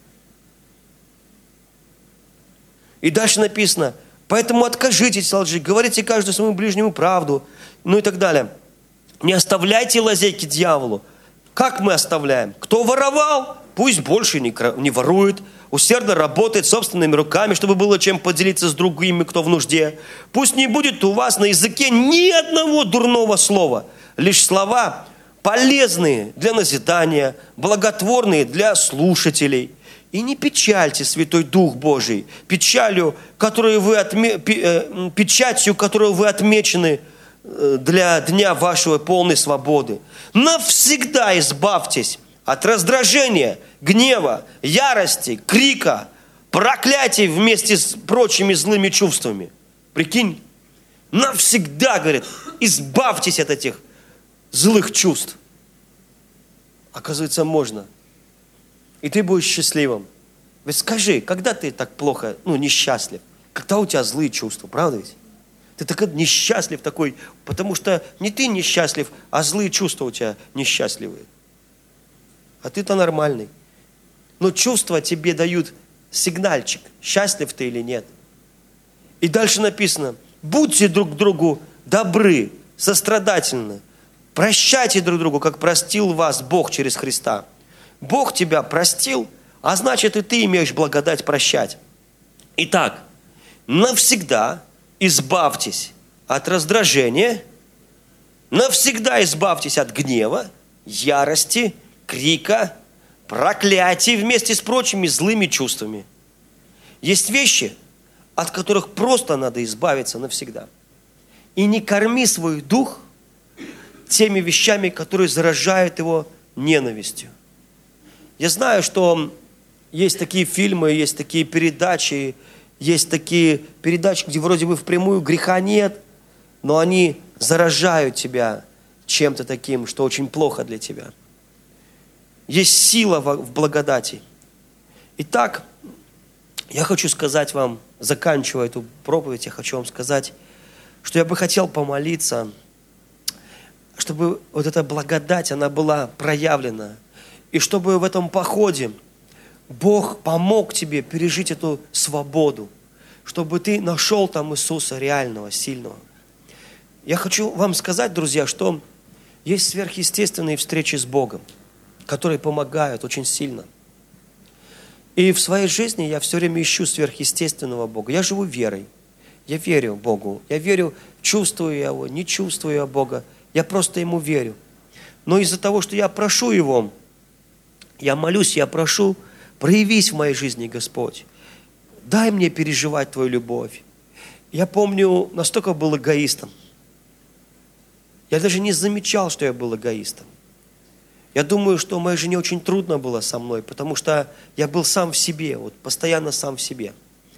И дальше написано, поэтому откажитесь от лжи, говорите каждому своему ближнему правду, ну и так далее. Не оставляйте лазейки дьяволу. Как мы оставляем? Кто воровал, пусть больше не ворует, усердно работает собственными руками, чтобы было чем поделиться с другими, кто в нужде. Пусть не будет у вас на языке ни одного дурного слова, лишь слова полезные для назидания, благотворные для слушателей. И не печальте Святой Дух Божий, печатью, которой вы отмечены для дня вашей полной свободы. Навсегда избавьтесь от раздражения, гнева, ярости, крика, проклятие вместе с прочими злыми чувствами. Прикинь, навсегда, говорит, избавьтесь от этих злых чувств. Оказывается, можно. И ты будешь счастливым. Ведь скажи, когда ты так плохо, несчастлив? Когда у тебя злые чувства, правда ведь? Ты такой несчастлив такой, потому что не ты несчастлив, а злые чувства у тебя несчастливые. А ты-то нормальный. Но чувства тебе дают сигнальчик, счастлив ты или нет. И дальше написано, будьте друг другу добры, сострадательны, прощайте друг другу, как простил вас Бог через Христа. Бог тебя простил, а значит и ты имеешь благодать прощать. Итак, навсегда избавьтесь от раздражения, навсегда избавьтесь от гнева, ярости, крика, проклятий вместе с прочими злыми чувствами. Есть вещи, от которых просто надо избавиться навсегда. И не корми свой дух теми вещами, которые заражают его ненавистью. Я знаю, что есть такие фильмы, есть такие передачи, где вроде бы впрямую греха нет, но они заражают тебя чем-то таким, что очень плохо для тебя. Есть сила в благодати. Итак, я хочу сказать вам, заканчивая эту проповедь, я хочу вам сказать, что я бы хотел помолиться, чтобы вот эта благодать, она была проявлена. И чтобы в этом походе Бог помог тебе пережить эту свободу, чтобы ты нашел там Иисуса реального, сильного. Я хочу вам сказать, друзья, что есть сверхъестественные встречи с Богом, которые помогают очень сильно. И в своей жизни я все время ищу сверхъестественного Бога. Я живу верой. Я верю Богу. Я верю, чувствую я Его, не чувствую я Бога. Я просто Ему верю. Но из-за того, что я прошу Его, я молюсь, я прошу, проявись в моей жизни, Господь. Дай мне переживать Твою любовь. Я помню, настолько был эгоистом. Я даже не замечал, что я был эгоистом. Я думаю, что моей жене очень трудно было со мной, потому что я был сам в себе, вот постоянно сам в себе.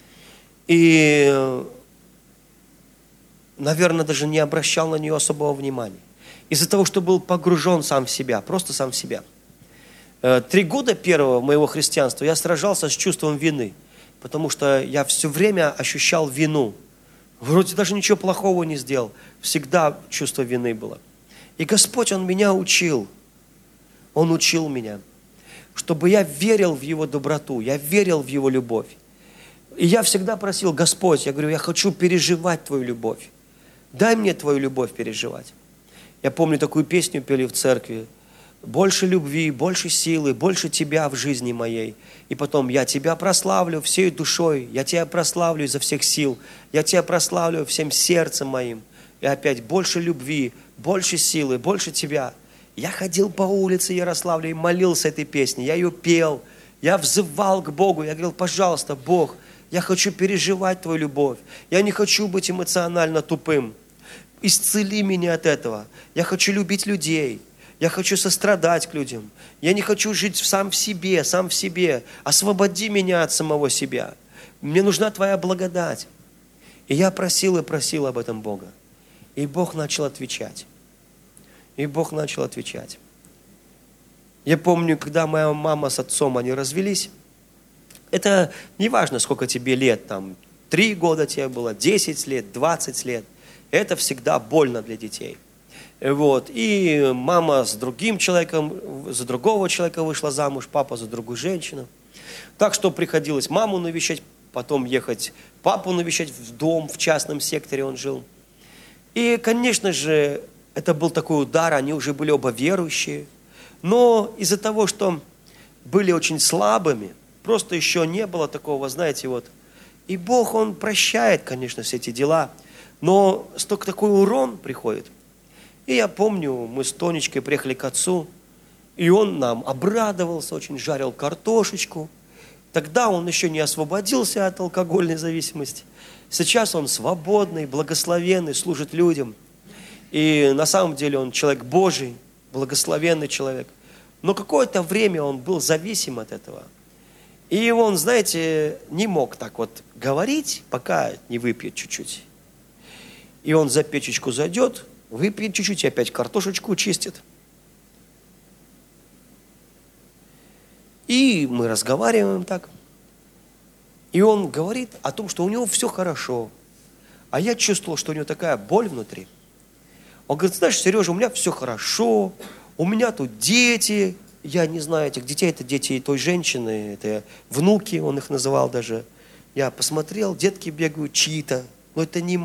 И, наверное, даже не обращал на нее особого внимания. Из-за того, что был погружен сам в себя, просто сам в себя. 3 года первого моего христианства я сражался с чувством вины, потому что я все время ощущал вину. Вроде даже ничего плохого не сделал. Всегда чувство вины было. И Господь, Он меня учил. Он учил меня, чтобы я верил в Его доброту, я верил в Его любовь. И я всегда просил, Господь, я говорю, я хочу переживать Твою любовь. Дай мне Твою любовь переживать. Я помню, такую песню пели в церкви. Больше любви, больше силы, больше Тебя в жизни моей. И потом, я Тебя прославлю всей душой, я Тебя прославлю изо всех сил, я Тебя прославлю всем сердцем моим. И опять, больше любви, больше силы, больше Тебя. Я ходил по улице Ярославля и молился этой песней, я ее пел, я взывал к Богу, я говорил, пожалуйста, Бог, я хочу переживать Твою любовь, я не хочу быть эмоционально тупым, исцели меня от этого, я хочу любить людей, я хочу сострадать к людям, я не хочу жить сам в себе, освободи меня от самого себя, мне нужна Твоя благодать. И я просил и просил об этом Бога, и Бог начал отвечать. И Бог начал отвечать. Я помню, когда моя мама с отцом, они развелись, это не важно, сколько тебе лет, там, 3 года тебе было, 10 лет, 20 лет, это всегда больно для детей. Вот. И мама с другим человеком, за другого человека вышла замуж, папа за другую женщину. Так что приходилось маму навещать, потом ехать папу навещать в дом, в частном секторе он жил. И, конечно же, это был такой удар, они уже были оба верующие. Но из-за того, что были очень слабыми, просто еще не было такого, знаете, вот. И Бог, Он прощает, конечно, все эти дела, но столько такой урон приходит. И я помню, мы с Тонечкой приехали к отцу, и он нам обрадовался, очень жарил картошечку. Тогда он еще не освободился от алкогольной зависимости. Сейчас он свободный, благословенный, служит людям. И на самом деле он человек Божий, благословенный человек. Но какое-то время он был зависим от этого. И он, знаете, не мог так вот говорить, пока не выпьет чуть-чуть. И он за печечку зайдет, выпьет чуть-чуть и опять картошечку чистит. И мы разговариваем так. И он говорит о том, что у него все хорошо. А я чувствовал, что у него такая боль внутри. Он говорит, знаешь, Сережа, у меня все хорошо, у меня тут дети. Я не знаю этих детей, это дети той женщины, это внуки, он их называл даже. Я посмотрел, детки бегают чьи-то. Но это не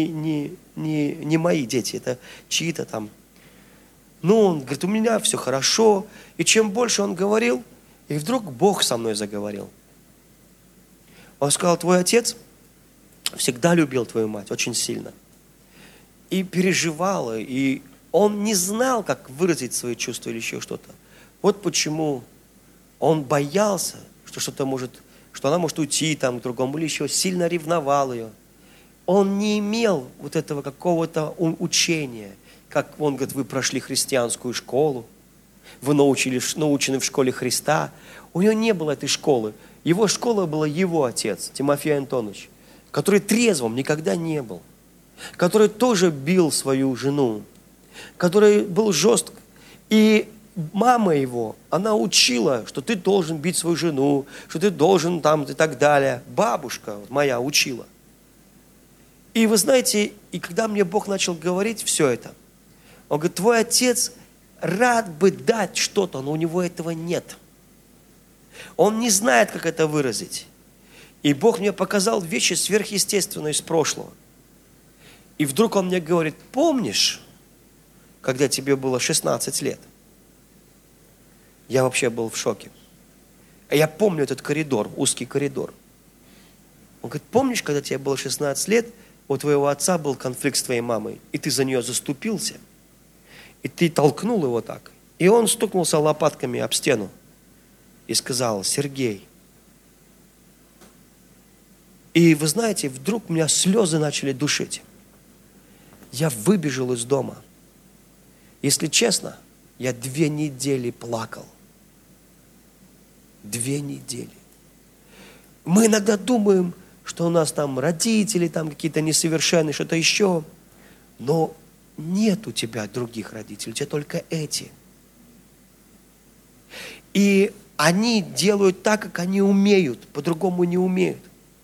мои дети, это чьи-то там. Ну, он говорит, у меня все хорошо. И чем больше он говорил, и вдруг Бог со мной заговорил. Он сказал, твой отец всегда любил твою мать очень сильно. И переживал, и он не знал, как выразить свои чувства или еще что-то. Вот почему он боялся, что она может уйти там к другому, или еще сильно ревновал ее. Он не имел вот этого какого-то учения, как он говорит, вы прошли христианскую школу, вы научены в школе Христа. У него не было этой школы. Его школа была его отец, Тимофей Антонович, который трезвым никогда не был, который тоже бил свою жену, который был жесток. И мама его, она учила, что ты должен бить свою жену, что ты должен там и так далее. Бабушка моя учила. И вы знаете, и когда мне Бог начал говорить все это, он говорит, твой отец рад бы дать что-то, но у него этого нет. Он не знает, как это выразить. И Бог мне показал вещи сверхъестественные из прошлого. И вдруг он мне говорит, помнишь, когда тебе было 16 лет? Я вообще был в шоке. Я помню этот коридор, узкий коридор. Он говорит, помнишь, когда тебе было 16 лет, у твоего отца был конфликт с твоей мамой, и ты за нее заступился, и ты толкнул его так, и он стукнулся лопатками об стену и сказал, Сергей. И вы знаете, вдруг у меня слезы начали душить. Я выбежал из дома. Если честно, я 2 недели плакал. 2 недели. Мы иногда думаем, что у нас там родители там какие-то несовершенные, что-то еще. Но нет у тебя других родителей, у тебя только эти. И они делают так, как они умеют, по-другому не умеют.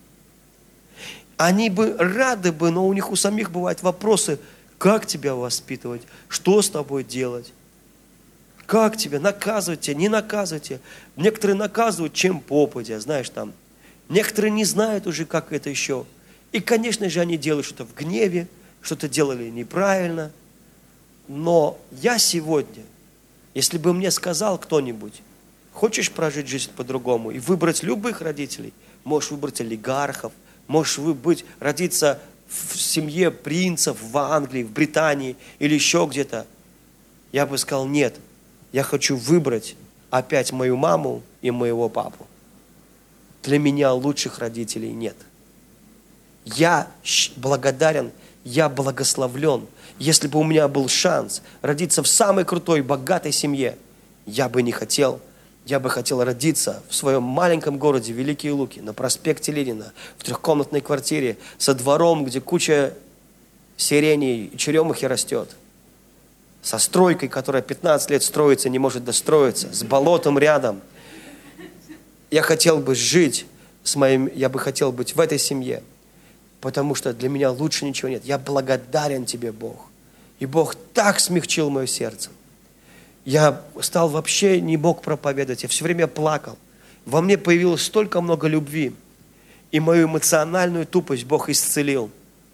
Они бы рады бы, но у них у самих бывают вопросы, как тебя воспитывать, что с тобой делать, как тебя, наказывайте, не наказывайте. Некоторые наказывают, чем попадя, знаешь, там. Некоторые не знают уже, как это еще. И, конечно же, они делают что-то в гневе, что-то делали неправильно. Но я сегодня, если бы мне сказал кто-нибудь, хочешь прожить жизнь по-другому и выбрать любых родителей, можешь выбрать олигархов, можешь родиться в семье принцев в Англии, в Британии или еще где-то, я бы сказал, нет, я хочу выбрать опять мою маму и моего папу. Для меня лучших родителей нет. Я благодарен, я благословлен. Если бы у меня был шанс родиться в самой крутой, богатой семье, я бы не хотел. Я бы хотел родиться в своем маленьком городе Великие Луки, на проспекте Ленина, в 3-комнатной квартире, со двором, где куча сиреней и черемухи растет, со стройкой, которая 15 лет строится, не может достроиться, с болотом рядом. Я хотел бы жить я бы хотел быть в этой семье, потому что для меня лучше ничего нет. Я благодарен тебе, Бог. И Бог так смягчил мое сердце. Я стал вообще не мог проповедовать, я все время плакал. Во мне появилось столько много любви. И мою эмоциональную тупость Бог исцелил.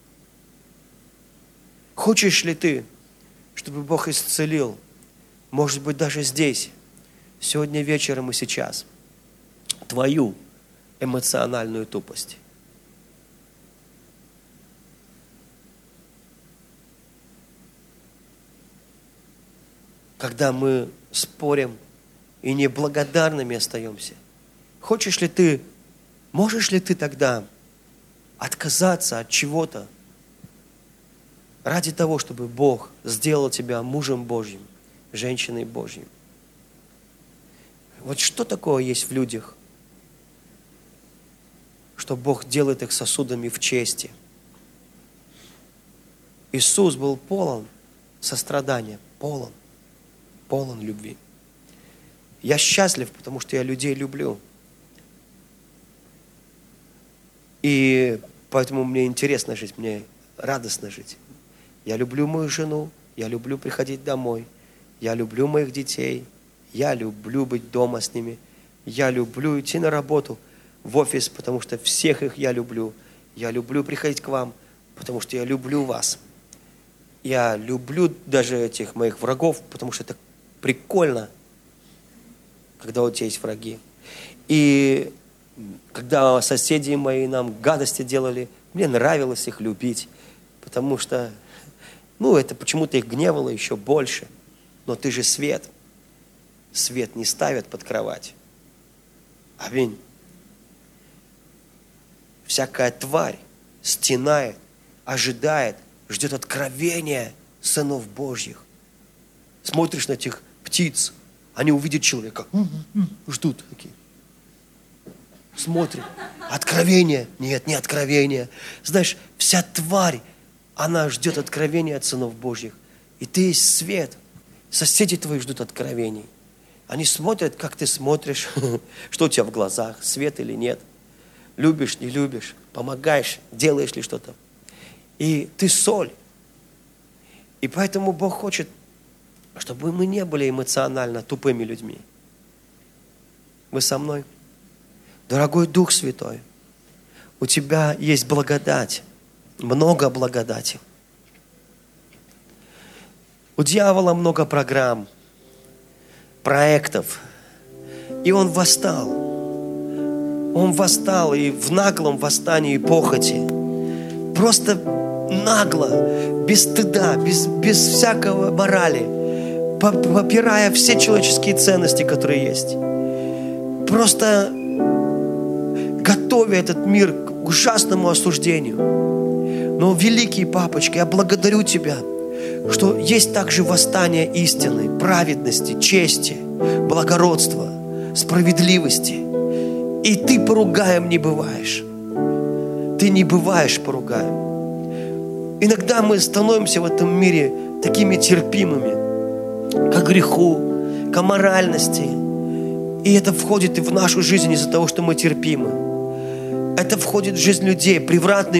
Хочешь ли ты, чтобы Бог исцелил, может быть, даже здесь, сегодня вечером и сейчас, твою эмоциональную тупость? Когда мы спорим и неблагодарными остаемся, можешь ли ты тогда отказаться от чего-то ради того, чтобы Бог сделал тебя мужем Божьим, женщиной Божьей? Вот что такое есть в людях? что Бог делает их сосудами в чести. Иисус был полон сострадания, полон любви. Я счастлив, потому что я людей люблю. И поэтому мне интересно жить, мне радостно жить. Я люблю мою жену, я люблю приходить домой, я люблю моих детей, я люблю быть дома с ними, я люблю идти на работу, в офис, потому что всех их я люблю приходить к вам, потому что я люблю вас. Я люблю даже этих моих врагов, потому что это прикольно, когда у тебя есть враги. И когда соседи мои нам гадости делали, мне нравилось их любить, потому что, это почему-то их гневало еще больше. Но ты же свет. Свет не ставят под кровать. Аминь. Всякая тварь стенает, ожидает, ждет откровения сынов Божьих. Смотришь на этих птиц, они увидят человека, ждут такие. Смотрят. Откровение. Нет, не откровение. Знаешь, вся тварь, она ждет откровения от сынов Божьих. И ты есть свет. Соседи твои ждут откровений. Они смотрят, как ты смотришь, что у тебя в глазах, свет или нет. Любишь, не любишь, помогаешь, делаешь ли что-то. И ты соль. И поэтому Бог хочет, чтобы мы не были эмоционально тупыми людьми. Вы со мной? Дорогой Дух Святой, у Тебя есть благодать, много благодати. У дьявола много программ, проектов. И он восстал. Он восстал и в наглом восстании и похоти. Просто нагло, без стыда, без всякого морали, попирая все человеческие ценности, которые есть. Просто готовя этот мир к ужасному осуждению. Но, великий Папочка, я благодарю Тебя, что есть также восстание истины, праведности, чести, благородства, справедливости. И Ты поругаем не бываешь. Ты не бываешь поругаем. Иногда мы становимся в этом мире такими терпимыми к греху, к аморальности. И это входит и в нашу жизнь из-за того, что мы терпимы. Это входит в жизнь людей, превратный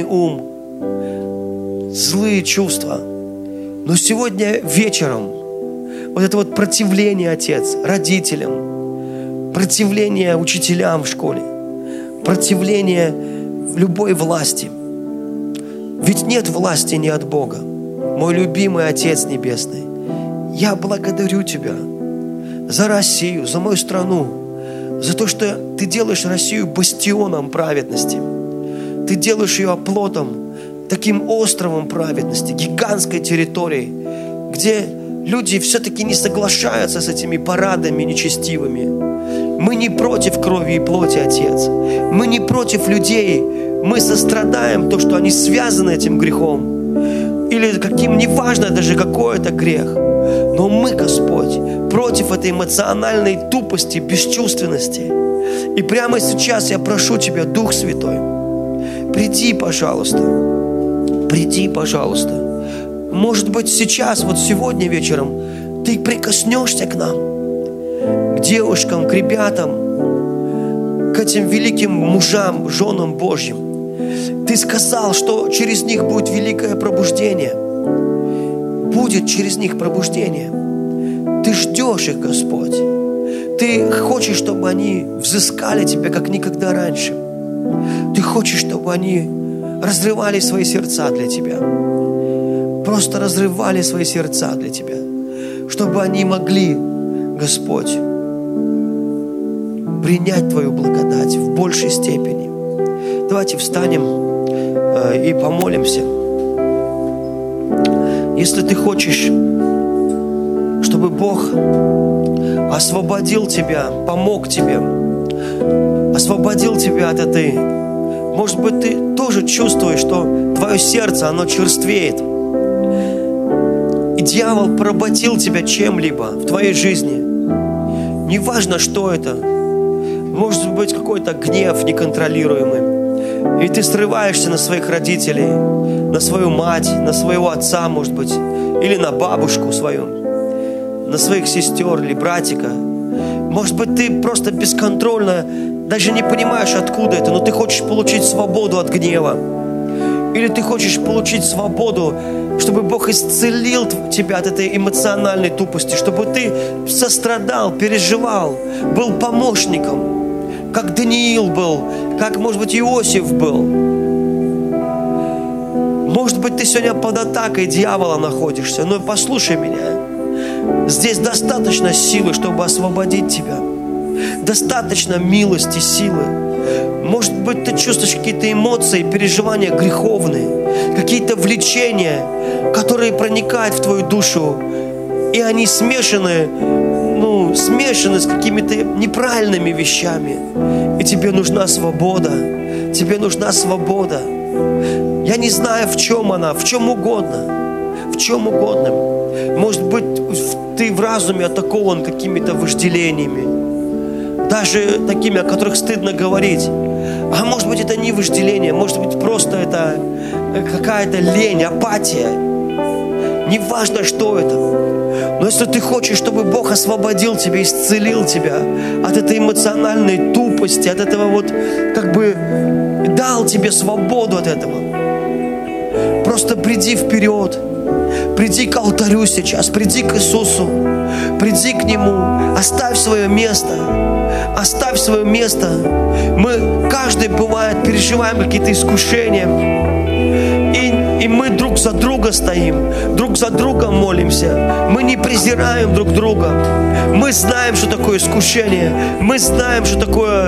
ум, злые чувства. Но сегодня вечером вот это вот противление, Отец, родителям, противление учителям в школе, противление любой власти. Ведь нет власти не от Бога. Мой любимый Отец Небесный, я благодарю Тебя за Россию, за мою страну, за то, что Ты делаешь Россию бастионом праведности. Ты делаешь ее оплотом, таким островом праведности, гигантской территорией, где люди все-таки не соглашаются с этими парадами нечестивыми. Мы не против крови и плоти, Отец. Мы не против людей. Мы сострадаем то, что они связаны этим грехом. Или каким, неважно даже какой это грех. Но мы, Господь, против этой эмоциональной тупости, бесчувственности. И прямо сейчас я прошу Тебя, Дух Святой, приди, пожалуйста. Приди, пожалуйста. Может быть, сейчас, вот сегодня вечером, Ты прикоснешься к нам, к девушкам, к ребятам, к этим великим мужам, женам Божьим. Ты сказал, что через них будет великое пробуждение. Будет через них пробуждение. Ты ждешь их, Господь. Ты хочешь, чтобы они взыскали Тебя, как никогда раньше. Ты хочешь, чтобы они разрывали свои сердца для Тебя. Просто разрывали свои сердца для Тебя. Чтобы они могли, Господь, принять Твою благодать в большей степени. Давайте встанем и помолимся. Если ты хочешь, чтобы Бог освободил тебя, помог тебе, освободил тебя от этой... Может быть, ты тоже чувствуешь, что твое сердце, оно черствеет. И дьявол поработил тебя чем-либо в твоей жизни. Неважно, что это. Может быть, какой-то гнев неконтролируемый. И ты срываешься на своих родителей, на свою мать, на своего отца, может быть, или на бабушку свою, на своих сестер или братика. Может быть, ты просто бесконтрольно, даже не понимаешь, откуда это, но ты хочешь получить свободу от гнева. Или ты хочешь получить свободу, чтобы Бог исцелил тебя от этой эмоциональной тупости, чтобы ты сострадал, переживал, был помощником, как Даниил был, как, может быть, Иосиф был. Может быть, ты сегодня под атакой дьявола находишься, но послушай меня. Здесь достаточно силы, чтобы освободить тебя. Достаточно милости, силы. Может быть, ты чувствуешь какие-то эмоции, переживания греховные, какие-то влечения, которые проникают в твою душу, и они смешаны с какими-то неправильными вещами. И тебе нужна свобода. Тебе нужна свобода. Я не знаю, в чем она, в чем угодно. В чем угодно. Может быть, ты в разуме атакован какими-то вожделениями, даже такими, о которых стыдно говорить. А может быть, это не вожделение, может быть, просто это какая-то лень, апатия. Неважно, что это. Но если ты хочешь, чтобы Бог освободил тебя, исцелил тебя от этой эмоциональной тупости, от этого дал тебе свободу от этого, просто приди вперед. Приди к алтарю сейчас, приди к Иисусу, приди к Нему, оставь свое место. Оставь свое место. Каждый, бывает, переживаем какие-то искушения. И мы друг за друга стоим, друг за другом молимся. Мы не презираем друг друга. Мы знаем, что такое искушение. Мы знаем, что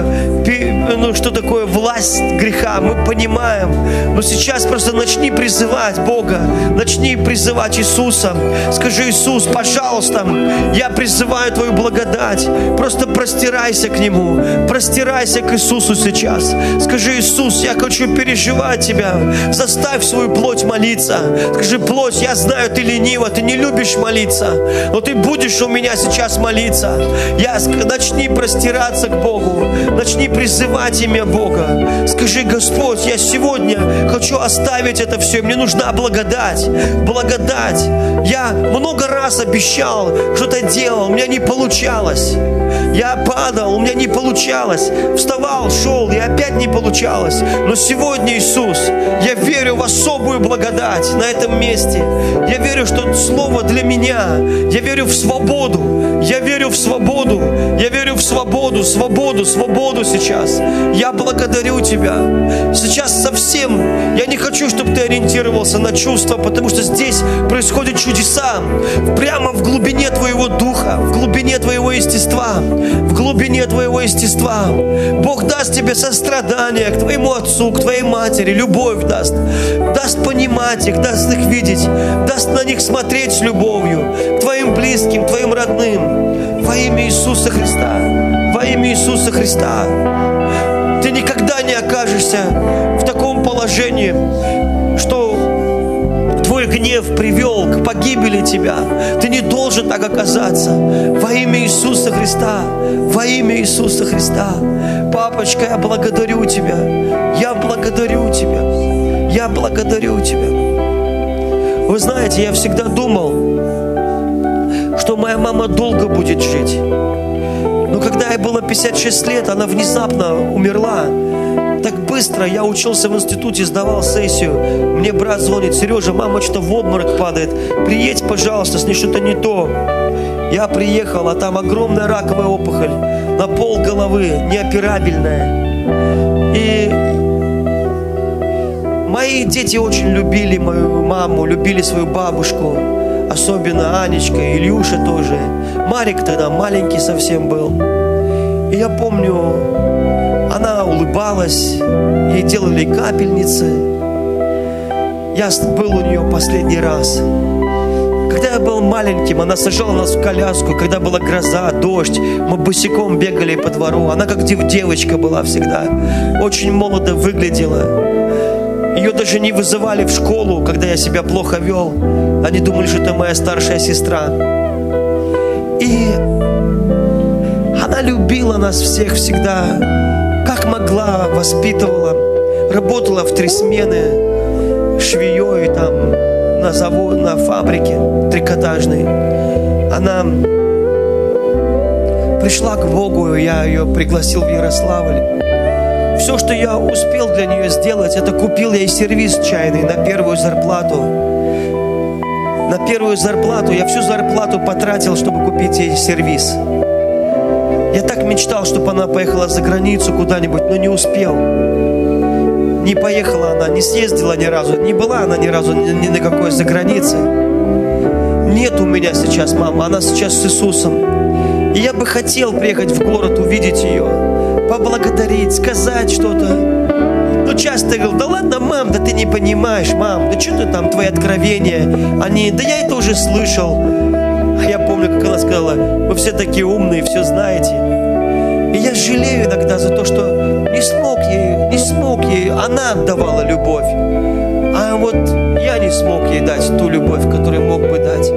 такое власть греха. Мы понимаем. Но сейчас просто начни призывать Бога. Начни призывать Иисуса. Скажи: Иисус, пожалуйста, я призываю Твою благодать. Просто простирайся к Нему. Простирайся к Иисусу сейчас. Скажи: Иисус, я хочу переживать Тебя. Заставь свою плоть молиться. Скажи: плоть, я знаю, ты ленива, ты не любишь молиться, но ты будешь у меня сейчас молиться. Начни простираться к Богу. Начни призывать имя Бога. Скажи: Господь, я сегодня хочу оставить это все. Мне нужна благодать. Благодать. Я много раз обещал, что-то делал, у меня не получалось. Я падал, у меня не получалось. Вставал, шел, и опять не получалось. Но сегодня, Иисус, я верю в особую благодать на этом месте. Я верю, что Слово для меня. Я верю в свободу. Я верю в свободу. Я верю в свободу, свободу, свободу сейчас. Я благодарю Тебя. Сейчас совсем я не хочу, чтобы ты ориентировался на чувства, потому что здесь происходят чудеса. Прямо в глубине твоего духа, в глубине твоего естества. В глубине твоего естества. Бог даст тебе сострадание к твоему отцу, к твоей матери, любовь даст. Даст понимать их, даст их видеть, даст на них смотреть с любовью. К твоим близким, к твоим родным. Во имя Иисуса Христа. Во имя Иисуса Христа. Ты никогда не окажешься в таком положении, что твой гнев привел к погибели тебя. Ты не должен так оказаться. Во имя Иисуса Христа. Во имя Иисуса Христа. Папочка, я благодарю Тебя. Я благодарю Тебя. Я благодарю Тебя. Вы знаете, я всегда думал, что моя мама долго будет жить. Но когда ей было 56 лет, она внезапно умерла. Так быстро. Я учился в институте, сдавал сессию. Мне брат звонит: Сережа, мама что-то в обморок падает. Приедь, пожалуйста, с ней что-то не то. Я приехал, а там огромная раковая опухоль на пол головы, неоперабельная. И мои дети очень любили мою маму, любили свою бабушку. Особенно Анечка, Ильюша тоже. Марик тогда маленький совсем был. И я помню, она улыбалась, ей делали капельницы. Я был у нее последний раз. Когда я был маленьким, она сажала нас в коляску. Когда была гроза, дождь, мы босиком бегали по двору. Она как девочка была всегда. Очень молодо выглядела. Ее даже не вызывали в школу, когда я себя плохо вел. Они думали, что это моя старшая сестра. И она любила нас всех всегда. Как могла, воспитывала. работала в 3 смены швеей там на заводе, на фабрике трикотажной. Она пришла к Богу, и я ее пригласил в Ярославль. Все, что я успел для нее сделать, это купил ей сервиз чайный на первую зарплату. На первую зарплату, я всю зарплату потратил, чтобы купить ей сервиз. Я так мечтал, чтобы она поехала за границу куда-нибудь, но не успел. Не поехала она, не съездила ни разу, не была она ни разу ни на какой за границей. Нет у меня сейчас мамы, она сейчас с Иисусом. И я бы хотел приехать в город, увидеть ее, поблагодарить, сказать что-то. Но часто я говорю: да ладно, мам, да ты не понимаешь, мам, да что ты там, твои откровения, они, да я это уже слышал. А я помню, как она сказала: вы все такие умные, все знаете. И я жалею иногда за то, что не смог ей, она отдавала любовь. А вот я не смог ей дать ту любовь, которую мог бы дать.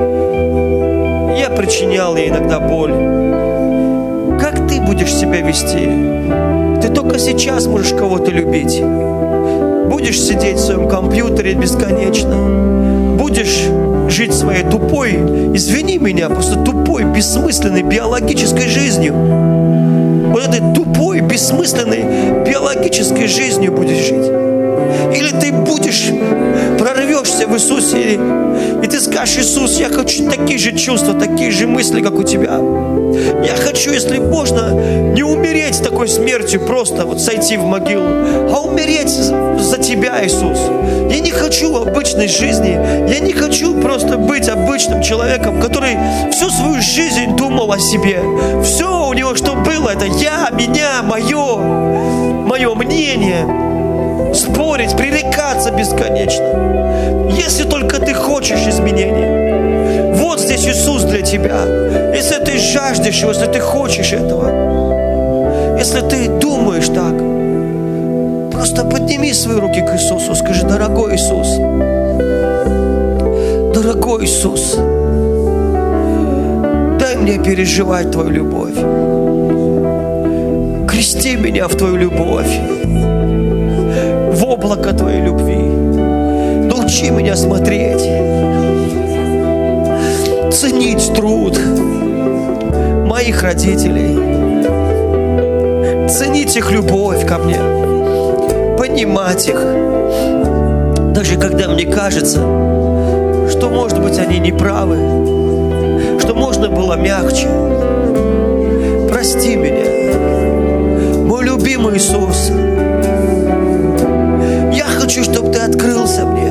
Я причинял ей иногда боль. Как ты будешь себя вести? Ты только сейчас можешь кого-то любить. Будешь сидеть в своем компьютере бесконечно. Будешь жить своей тупой, извини меня, просто тупой, бессмысленной биологической жизнью. Вот этой тупой, бессмысленной биологической жизнью будешь жить. Или ты будешь, прорвешься в Иисусе, и ты скажешь: Иисус, я хочу такие же чувства, такие же мысли, как у Тебя. Я хочу, если можно, не умереть такой смертью, просто вот сойти в могилу, а умереть за Тебя, Иисус. Я не хочу обычной жизни, я не хочу просто быть обычным человеком, который всю свою жизнь думал о себе. Все у него, что было, это я, меня, мое мнение. Спорить, пререкаться бесконечно. Если только ты хочешь изменений, вот здесь Иисус для тебя. Если ты жаждешь Его, если ты хочешь этого, если ты думаешь так, просто подними свои руки к Иисусу, скажи: дорогой Иисус, дорогой Иисус, дай мне переживать Твою любовь. Крести меня в Твою любовь, в облако Твоей любви. Научи меня смотреть, ценить труд моих родителей, ценить их любовь ко мне, понимать их, даже когда мне кажется, что, может быть, они не правы, что можно было мягче. Прости меня, мой любимый Иисус. Я хочу, чтобы Ты открылся мне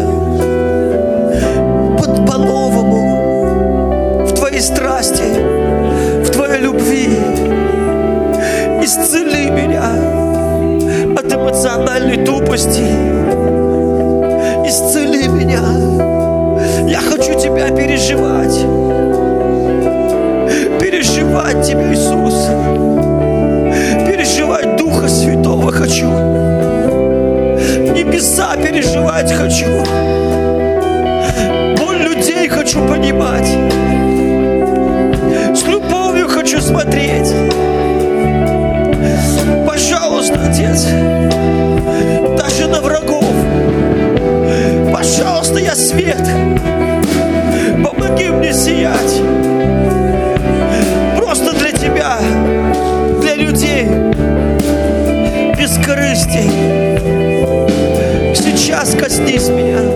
по-новому в Твоей страсти, в Твоей любви. Исцели меня от эмоциональной тупости. Исцели меня. Я хочу Тебя переживать. Переживать Тебя, Иисус. Переживать Духа Святого хочу. Небеса переживать хочу. Боль людей хочу понимать. С любовью хочу смотреть. Пожалуйста, Отец, даже на врагов. Пожалуйста, я свет. Помоги мне сиять. Просто для Тебя, для людей, без корыстей. Сейчас коснись меня.